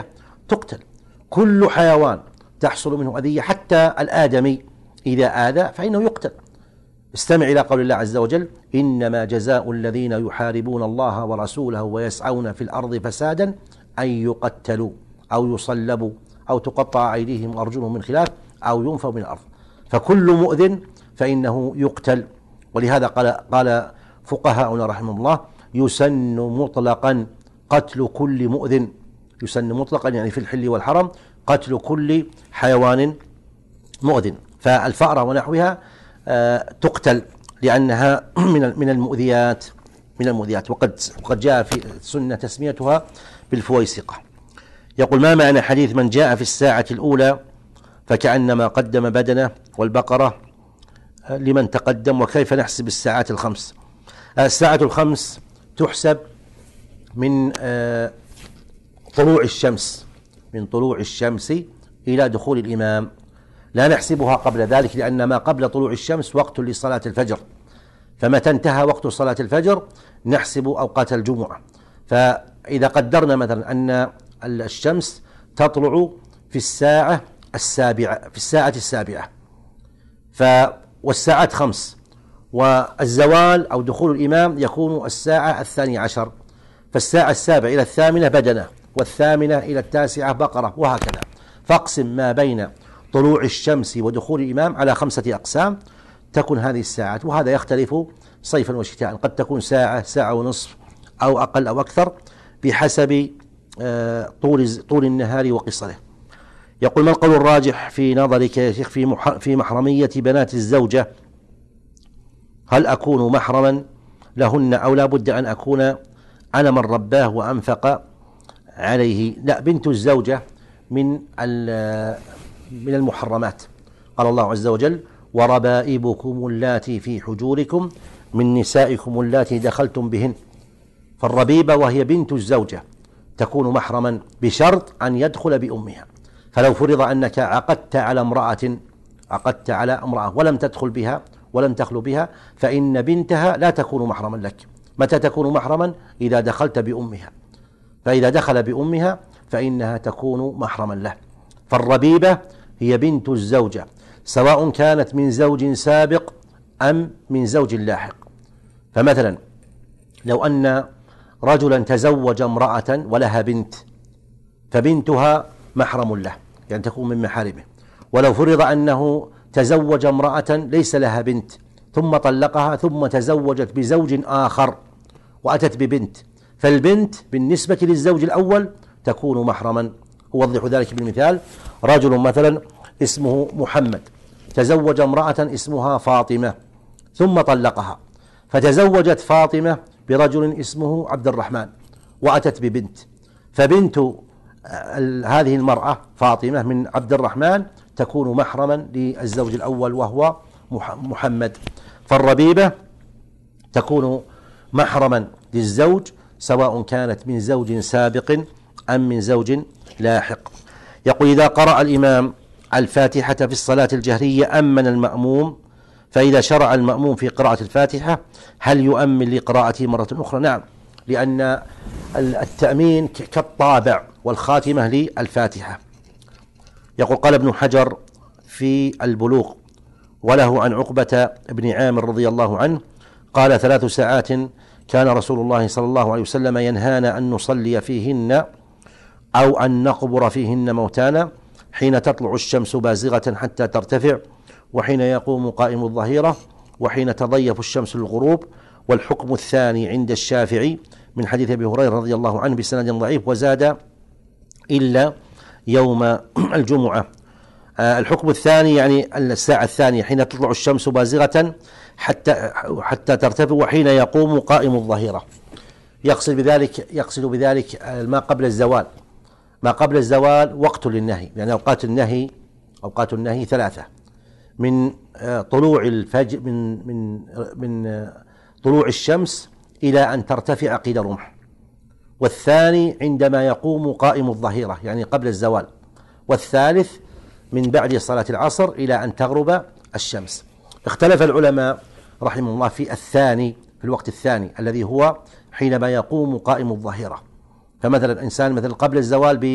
تقتل. كل حيوان تحصل منه أذية حتى الآدمي إذا آذى فإنه يقتل. استمع إلى قول الله عز وجل: إنما جزاء الذين يحاربون الله ورسوله ويسعون في الأرض فسادا أن يقتلوا أو يصلبوا أو تقطع أيديهم وأرجلهم من خلاف أو ينفوا من الأرض. فكل مؤذن فإنه يقتل. ولهذا قال, قال فقهاؤنا رحمه الله: يسن مطلقا قتل كل مؤذن. يسن مطلقا يعني في الحل والحرم قتل كل حيوان مؤذن. فالفأرة ونحوها تقتل لأنها من من المؤذيات من المؤذيات وقد وقد جاء في السنة تسميتها بالفويسقة. يقول: ما معنى حديث من جاء في الساعة الأولى فكأنما قدم بدنه والبقرة لمن تقدم، وكيف نحسب الساعات الخمس؟ الساعة الخمس تحسب من طلوع الشمس من طلوع الشمس إلى دخول الإمام، لا نحسبها قبل ذلك، لأن ما قبل طلوع الشمس وقت لصلاة الفجر، فمتى انتهى وقت صلاة الفجر نحسب أوقات الجمعة. فإذا قدرنا مثلا أن الشمس تطلع في الساعة السابعة في الساعة السابعة ف والساعات خمس، والزوال أو دخول الإمام يكون الساعة الثانية عشر، فالساعة السابعة إلى الثامنة بدنة، والثامنة إلى التاسعة بقرة، وهكذا. فاقسم ما بين طلوع الشمس ودخول الإمام على خمسة أقسام تكون هذه الساعات، وهذا يختلف صيفا وشتاء، قد تكون ساعة ساعة ونصف أو أقل أو أكثر بحسب طول طول النهار وقصره. يقول: ما القول الراجح في نظرك يا شيخ في في محرمية بنات الزوجة؟ هل أكون محرما لهن أو لا بد أن أكون أنا من رباه وأنفق عليه؟ لا، بنت الزوجة من من المحرمات. قال الله عز وجل: وربائبكم اللاتي في حجوركم من نسائكم اللاتي دخلتم بهن. فالربيبة وهي بنت الزوجة تكون محرما بشرط أن يدخل بأمها. فلو فرض أنك عقدت على امرأة عقدت على امرأة ولم تدخل بها ولم تخلو بها فإن بنتها لا تكون محرما لك. متى تكون محرما؟ إذا دخلت بأمها، فإذا دخل بأمها فإنها تكون محرما له. فالربيبة هي بنت الزوجة سواء كانت من زوج سابق أم من زوج لاحق. فمثلا لو أن رجلا تزوج امرأة ولها بنت فبنتها محرم له، يعني تكون من محارمه. ولو فرض أنه تزوج امرأة ليس لها بنت ثم طلقها ثم تزوجت بزوج آخر وأتت ببنت، فالبنت بالنسبة للزوج الأول تكون محرما. أوضح ذلك بالمثال: رجل مثلا اسمه محمد تزوج امرأة اسمها فاطمة ثم طلقها، فتزوجت فاطمة برجل اسمه عبد الرحمن وأتت ببنت، فبنت هذه المرأة فاطمة من عبد الرحمن تكون محرما للزوج الأول وهو محمد. فالربيبة تكون محرما للزوج سواء كانت من زوج سابق أم من زوج لاحق. يقول: إذا قرأ الإمام الفاتحة في الصلاة الجهرية أمن المأموم، فإذا شرع المأموم في قراءة الفاتحة هل يؤمن لقراءته مرة أخرى؟ نعم، لأن التأمين كالطابع والخاتمة للفاتحة. يقول: قال ابن حجر في البلوغ وله عن عقبة بن عامر رضي الله عنه قال: ثلاث ساعات كان رسول الله صلى الله عليه وسلم ينهانا أن نصلي فيهن أو أن نقبر فيهن موتانا: حين تطلع الشمس بازغة حتى ترتفع، وحين يقوم قائم الظهيرة، وحين تضيف الشمس للغروب. والحكم الثاني عند الشافعي من حديث أبي هريرة رضي الله عنه بسند ضعيف، وزاد إلا يوم الجمعة. الحكم الثاني يعني الساعة الثانية حين تطلع الشمس بازغة حتى حتى ترتفع، وحين يقوم قائم الظهيرة. يقصد بذلك يقصد بذلك ما قبل الزوال. ما قبل الزوال وقت للنهي، يعني أوقات النهي أوقات النهي ثلاثة: من طلوع الفجر من من من طلوع الشمس إلى أن ترتفع قيد رمح، والثاني عندما يقوم قائم الظهيرة يعني قبل الزوال، والثالث من بعد صلاة العصر إلى أن تغرب الشمس. اختلف العلماء رحمه الله في الثاني في الوقت الثاني الذي هو حينما يقوم قائم الظهيرة. فمثلا إنسان مثلا قبل الزوال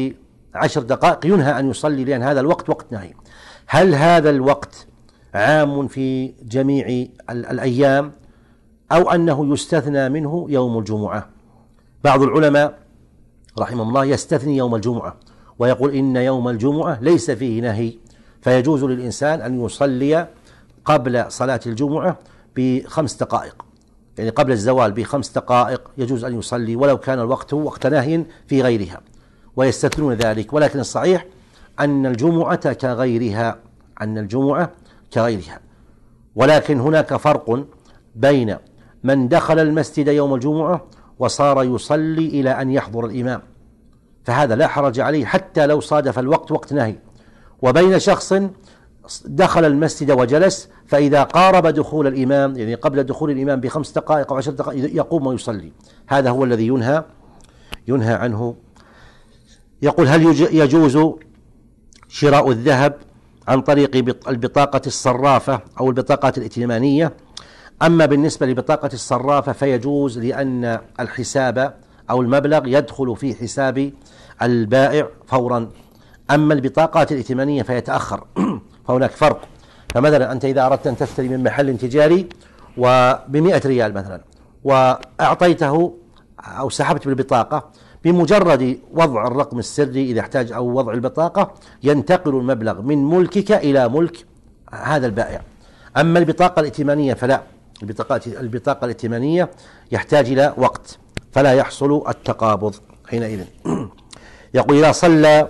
عشر دقائق ينهى أن يصلي، لأن هذا الوقت وقت نهي. هل هذا الوقت عام في جميع الأيام أو أنه يستثنى منه يوم الجمعة؟ بعض العلماء رحمه الله يستثني يوم الجمعة ويقول إن يوم الجمعة ليس فيه نهي، فيجوز للإنسان أن يصلي قبل صلاة الجمعة بخمس دقائق، يعني قبل الزوال بخمس دقائق يجوز أن يصلي ولو كان الوقت وقت نهي في غيرها، ويستثنون ذلك. ولكن الصحيح أن الجمعة كغيرها، أن الجمعة كغيرها. ولكن هناك فرق بين من دخل المسجد يوم الجمعة وصار يصلي إلى أن يحضر الإمام، فهذا لا حرج عليه حتى لو صادف الوقت وقت نهي، وبين شخص دخل المسجد وجلس فإذا قارب دخول الإمام، يعني قبل دخول الإمام بخمس دقائق أو عشر دقائق يقوم ويصلي، هذا هو الذي ينهى ينهى عنه. يقول: هل يجوز شراء الذهب عن طريق البطاقة الصرافة أو البطاقات الائتمانية؟ أما بالنسبة لبطاقة الصرافة فيجوز، لأن الحساب أو المبلغ يدخل في حساب البائع فورا. أما البطاقات الائتمانية فيتأخر فهناك فرق. فمثلا أنت إذا أردت أن تشتري من محل تجاري وبمئة ريال مثلا وأعطيته أو سحبت بالبطاقة، بمجرد وضع الرقم السري إذا احتاج أو وضع البطاقة ينتقل المبلغ من ملكك إلى ملك هذا البائع. أما البطاقة الائتمانية فلا، البطاقة البطاقة الائتمانية يحتاج إلى وقت فلا يحصل التقابض حينئذ. يقول: إذا صلى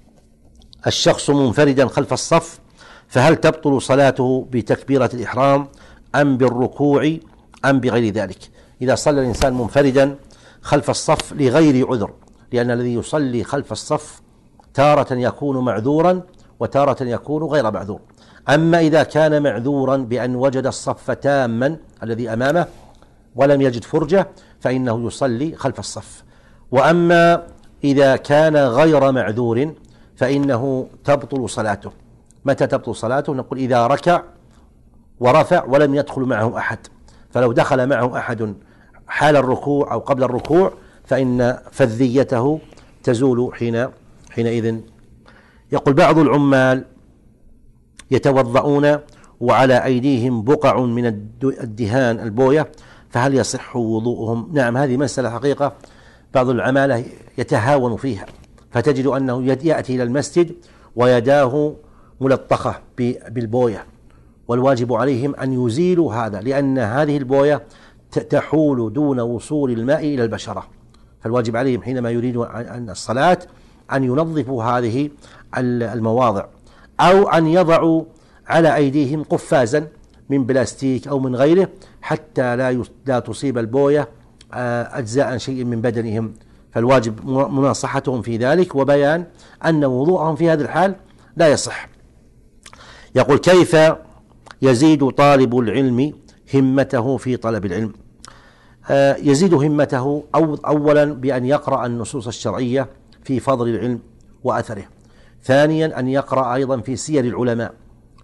الشخص منفردا خلف الصف فهل تبطل صلاته بتكبيرة الإحرام أم بالركوع أم بغير ذلك؟ إذا صلى الإنسان منفردا خلف الصف لغير عذر، لأن الذي يصلي خلف الصف تارة يكون معذورا وتارة يكون غير معذور. أما إذا كان معذورا بأن وجد الصف تاما الذي أمامه ولم يجد فرجة فإنه يصلي خلف الصف. وأما إذا كان غير معذور فإنه تبطل صلاته. متى تبطل صلاته؟ نقول إذا ركع ورفع ولم يدخل معه أحد، فلو دخل معه أحد حال الركوع أو قبل الركوع فإن فذيته تزول حين حينئذ. يقول: بعض العمال يتوضؤون وعلى أيديهم بقع من الدهان البوية، فهل يصح وضوءهم؟ نعم، هذه مسألة حقيقة بعض العمالة يتهاون فيها، فتجد أنه يأتي إلى المسجد ويداه ملطخة بالبوية، والواجب عليهم أن يزيلوا هذا، لأن هذه البوية تحول دون وصول الماء إلى البشرة، فالواجب عليهم حينما يريدوا الصلاة أن ينظفوا هذه المواضع، أو أن يضعوا على أيديهم قفازا من بلاستيك أو من غيره حتى لا لا تصيب البوية أجزاء شيء من بدنهم، فالواجب مناصحتهم في ذلك وبيان أن وضوءهم في هذا الحال لا يصح. يقول: كيف يزيد طالب العلم همته في طلب العلم؟ آه يزيد همته أو أولا بأن يقرأ النصوص الشرعية في فضل العلم وأثره، ثانيا أن يقرأ أيضا في سير العلماء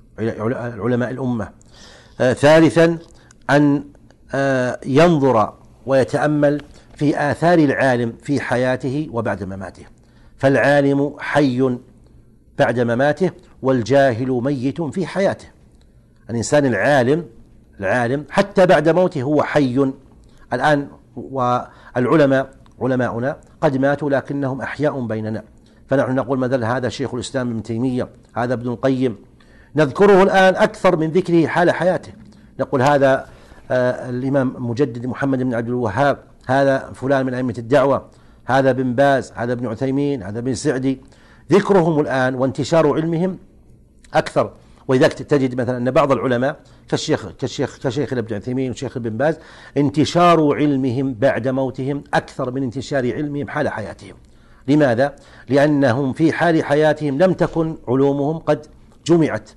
علماء الأمة، آه ثالثا أن آه ينظر ويتأمل في آثار العالم في حياته وبعد مماته، فالعالم حي بعد مماته والجاهل ميت في حياته. الإنسان العالم العالم حتى بعد موته هو حي الآن، والعلماء علماؤنا قد ماتوا لكنهم أحياء بيننا، فنحن نقول مثلا هذا شيخ الإسلام ابن تيمية، هذا ابن القيم، نذكره الآن أكثر من ذكره حال حياته، نقول هذا آه الإمام مجدد محمد بن عبد الوهاب، هذا فلان من أئمة الدعوة، هذا بن باز، هذا ابن عثيمين، هذا بن سعدي، ذكرهم الآن وانتشار علمهم أكثر. ولذلك تجد مثلا أن بعض العلماء كالشيخ كالشيخ كشيخ ابن عثيمين وشيخ ابن باز انتشار علمهم بعد موتهم أكثر من انتشار علمهم حال حياتهم. لماذا؟ لأنهم في حال حياتهم لم تكن علومهم قد جمعت،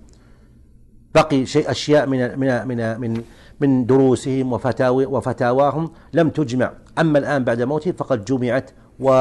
بقي شيء أشياء من من من من من دروسهم وفتاوي وفتاواهم لم تجمع، أما الآن بعد موتهم فقد جمعت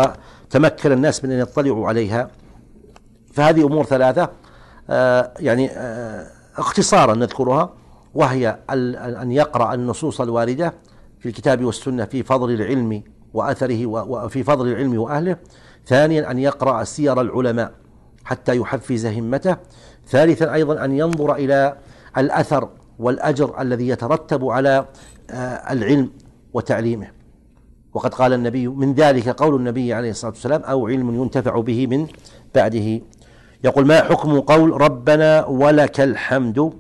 وتمكن الناس من أن يطلعوا عليها. فهذه أمور ثلاثة آه يعني آه اختصارا نذكرها، وهي أن يقرأ النصوص الواردة في الكتاب والسنة في فضل العلم وأثره وفي فضل العلم وأهله. ثانيا أن يقرأ سير العلماء حتى يحفز همته. ثالثا أيضا أن ينظر إلى الأثر والأجر الذي يترتب على العلم وتعليمه. وقد قال النبي من ذلك قول النبي عليه الصلاة والسلام: أو علم ينتفع به من بعده. يقول: ما حكم قول ربنا ولك الحمد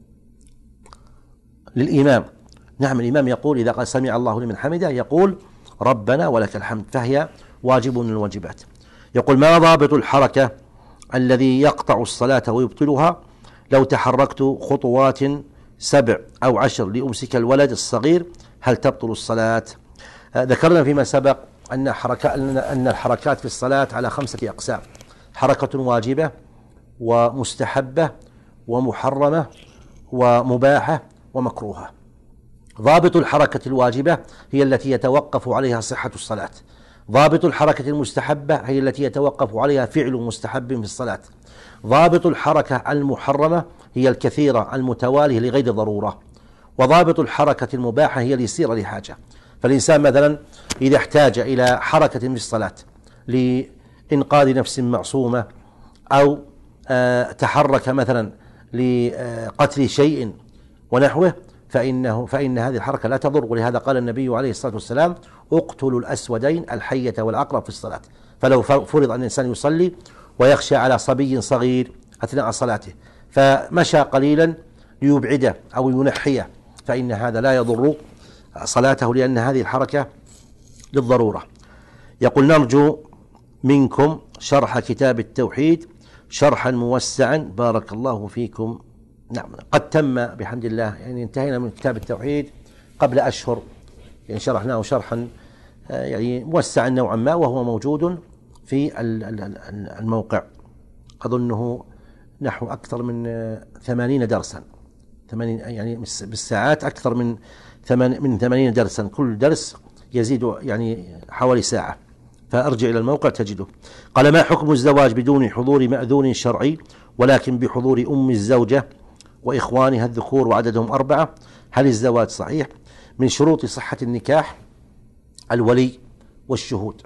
للإمام؟ نعم، الإمام يقول إذا قال سمع الله لمن حمده يقول ربنا ولك الحمد، فهي واجب من الواجبات. يقول: ما ضابط الحركة الذي يقطع الصلاة ويبطلها لو تحركت خطوات سبع أو عشر لأمسك الولد الصغير هل تبطل الصلاة؟ ذكرنا فيما سبق أن حركة أن الحركات في الصلاة على خمسة أقسام: حركة واجبة ومستحبة ومحرمة ومباحة ومكروهة. ضابط الحركة الواجبة هي التي يتوقف عليها صحة الصلاة. ضابط الحركة المستحبة هي التي يتوقف عليها فعل مستحب في الصلاة. ضابط الحركة المحرمة هي الكثيرة المتوالية لغير ضرورة. وضابط الحركة المباحة هي اليسيرة لحاجة. فالإنسان مثلا إذا احتاج إلى حركة في الصلاة لإنقاذ نفس معصومة أو آه تحرك مثلا لقتل شيء ونحوه فإنه فإن هذه الحركة لا تضر. ولهذا قال النبي عليه الصلاة والسلام: اقتلوا الأسودين الحية والعقرب في الصلاة. فلو فرض أن الإنسان يصلي ويخشى على صبي صغير أثناء صلاته فمشى قليلا ليبعده أو ينحيه فإن هذا لا يضر صلاته، لأن هذه الحركة للضرورة. يقول: نرجو منكم شرح كتاب التوحيد شرحا موسعا بارك الله فيكم. نعم، قد تم بحمد الله، يعني انتهينا من كتاب التوحيد قبل أشهر، يعني شرحناه شرحا يعني موسعا نوعا ما، وهو موجود في الموقع. أظنه نحو أكثر من ثمانين درسا، ثمانين يعني بالساعات أكثر من من ثمانين درسا، كل درس يزيد يعني حوالي ساعة، فأرجع إلى الموقع تجده. قال: ما حكم الزواج بدون حضور مأذون شرعي ولكن بحضور أم الزوجة وإخوانها الذكور وعددهم أربعة؟ هل الزواج صحيح؟ من شروط صحة النكاح الولي والشهود،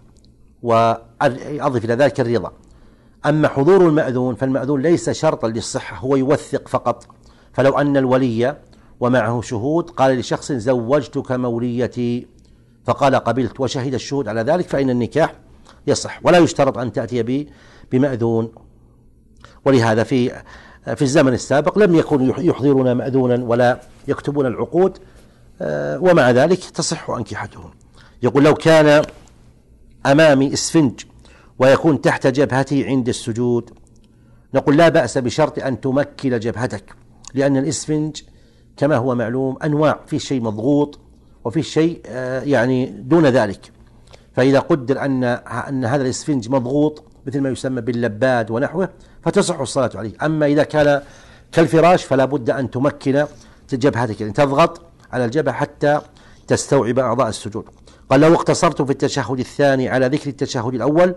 وأضف إلى ذلك الرضا. أما حضور المأذون فالمأذون ليس شرطا للصحة، هو يوثق فقط. فلو أن الولي ومعه شهود قال لشخص زوجتك موليتي فقال قبلت وشهد الشهود على ذلك فإن النكاح يصح، ولا يشترط أن تأتي بمأذون. ولهذا في في الزمن السابق لم يكن يحضرون مأذونا ولا يكتبون العقود، ومع ذلك تصح أنكحتهم. يقول: لو كان أمامي إسفنج ويكون تحت جبهتي عند السجود، نقول: لا بأس بشرط أن تمكن جبهتك، لأن الإسفنج كما هو معلوم أنواع، في شيء مضغوط وفي شيء يعني دون ذلك. فإذا قدر أن أن هذا الإسفنج مضغوط مثل ما يسمى باللباد ونحوه فتصح الصلاة عليه. أما إذا كان كالفراش فلا بد أن تمكن جبهتك، يعني تضغط على الجبهة حتى تستوعب أعضاء السجود. قال: لو اقتصرت في التشهد الثاني على ذكر التشهد الأول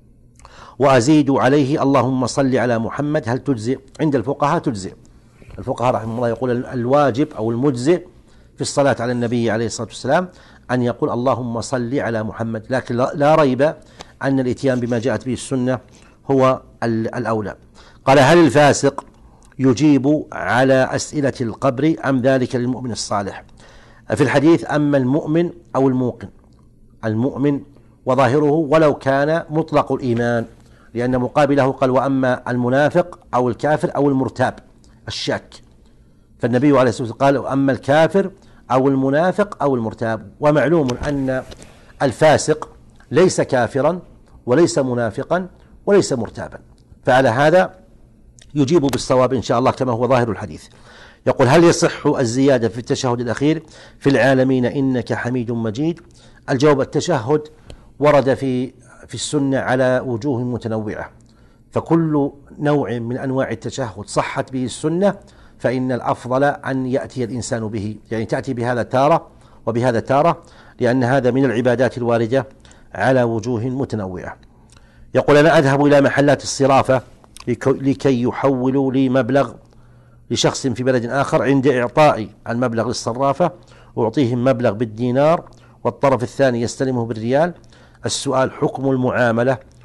وأزيد عليه اللهم صل على محمد هل تجزئ؟ عند الفقهاء تجزئ. الفقهاء رحمه الله يقول الواجب أو المجزئ في الصلاة على النبي عليه الصلاة والسلام أن يقول اللهم صل على محمد، لكن لا ريب أن الإتيان بما جاءت به السنة هو الأولى. قال: هل الفاسق يجيب على أسئلة القبر أم ذلك للمؤمن الصالح؟ في الحديث أما المؤمن أو الموقن، المؤمن وظاهره ولو كان مطلق الإيمان، لأن مقابله قال: وأما المنافق أو الكافر أو المرتاب الشاك. فالنبي عليه الصلاة والسلام قال: أما الكافر أو المنافق أو المرتاب. ومعلوم أن الفاسق ليس كافرا وليس منافقا وليس مرتابا، فعلى هذا يجيب بالصواب إن شاء الله كما هو ظاهر الحديث. يقول: هل يصح الزيادة في التشهد الأخير في العالمين إنك حميد مجيد؟ الجواب: التشهد ورد في في السنة على وجوه متنوعة، فكل نوع من أنواع التشهد صحت به السنة فإن الأفضل أن يأتي الإنسان به، يعني تأتي بهذا تارة وبهذا تارة، لأن هذا من العبادات الواردة على وجوه متنوعة. يقول: أنا أذهب إلى محلات الصرافة لكي يحولوا لي مبلغ لشخص في بلد آخر، عند إعطاء المبلغ للصرافة أعطيهم مبلغ بالدينار والطرف الثاني يستلمه بالريال. السؤال: حكم المعاملة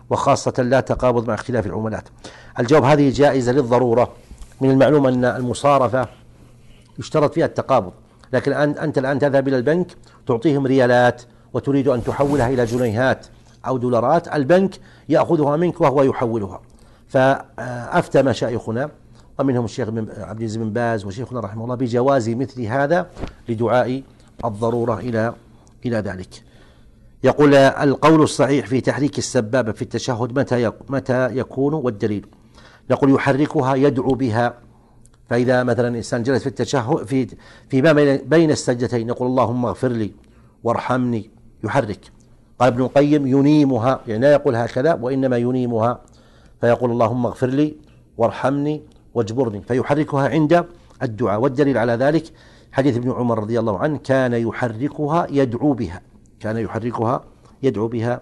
وخاصة لا تقابض مع اختلاف العملات. الجواب: هذه جائزة للضرورة. من المعلوم أن المصارفة يشترط فيها التقابض، لكن أنت الآن تذهب إلى البنك تعطيهم ريالات وتريد أن تحولها إلى جنيهات أو دولارات، البنك يأخذها منك وهو يحولها. فأفتى مشايخنا ومنهم الشيخ عبد العزيز بن باز وشيخنا رحمه الله بجواز مثل هذا لدعاء الضرورة إلى إلى ذلك. يقول: القول الصحيح في تحريك السبابة في التشهد متى متى يكون، والدليل؟ نقول: يحركها يدعو بها. فإذا مثلا الإنسان جلس في التشهد في فيما بين السجدتين يقول: اللهم اغفر لي وارحمني، يحرك. قال ابن القيم: ينيمها، يعني لا يقول هكذا وإنما ينيمها، فيقول: اللهم اغفر لي وارحمني واجبرني، فيحركها عند الدعاء. والدليل على ذلك حديث ابن عمر رضي الله عنه: كان يحركها يدعو بها، كان يحركها يدعو بها.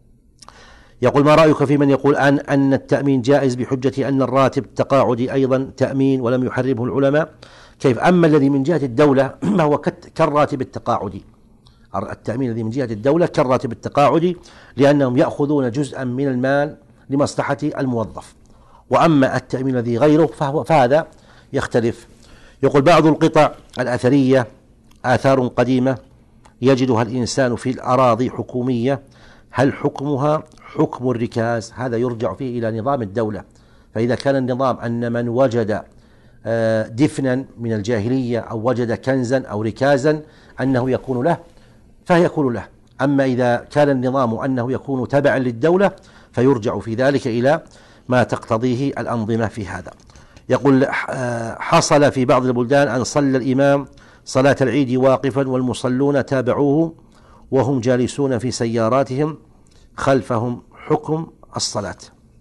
يقول: ما رأيك في من يقول أن أن التأمين جائز بحجة أن الراتب التقاعدي أيضا تأمين ولم يحرمه العلماء؟ كيف؟ أما الذي من جهة الدولة ما هو كالراتب التقاعدي، التأمين الذي من جهة الدولة كالراتب التقاعدي، لأنهم يأخذون جزءا من المال لمصلحة الموظف. وأما التأمين الذي غيره فهو فهذا يختلف. يقول: بعض القطع الأثرية آثار قديمة يجدها الإنسان في الأراضي حكومية، هل حكمها حكم الركاز؟ هذا يرجع فيه إلى نظام الدولة. فإذا كان النظام أن من وجد دفنا من الجاهلية أو وجد كنزا أو ركازا أنه يكون له فيكون له. أما إذا كان النظام أنه يكون تبعا للدولة فيرجع في ذلك إلى ما تقتضيه الأنظمة في هذا. يقول: حصل في بعض البلدان أن صلى الإمام صلاة العيد واقفا والمصلون تابعوه وهم جالسون في سياراتهم خلفهم، حكم الصلاة.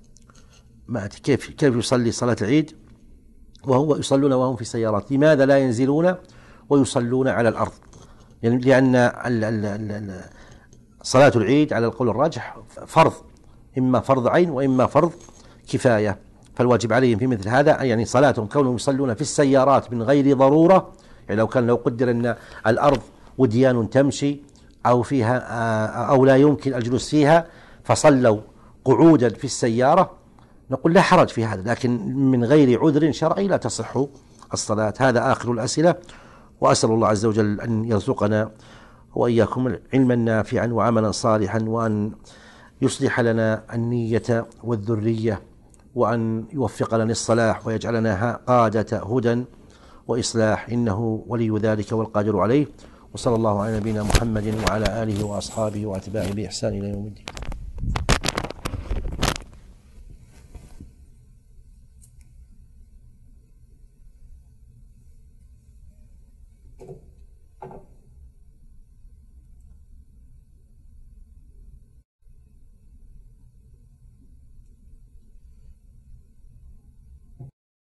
ما كيف كيف يصلي صلاة العيد وهو يصلون وهم في سيارات؟ لماذا لا ينزلون ويصلون على الأرض؟ يعني لأن صلاة العيد على القول الراجح فرض، إما فرض عين وإما فرض كفاية، فالواجب عليهم في مثل هذا يعني صلاتهم كونهم يصلون في السيارات من غير ضرورة. يعني لو كان لو قدر أن الأرض وديان تمشي أو فيها أو لا يمكن الجلوس فيها فصلوا قعودا في السيارة نقول لا حرج في هذا، لكن من غير عذر شرعي لا تصح الصلاة. هذا آخر الأسئلة، وأسأل الله عز وجل أن يرزقنا وإياكم علما نافعا وعملا صالحا، وأن يصلح لنا النية والذرية، وأن يوفقنا للصلاح ويجعلنا قادة هدى وإصلاح، إنه ولي ذلك والقادر عليه. وصلى الله على نبينا محمد وعلى آله وأصحابه وأتباعه بإحسان إلى يوم الدين.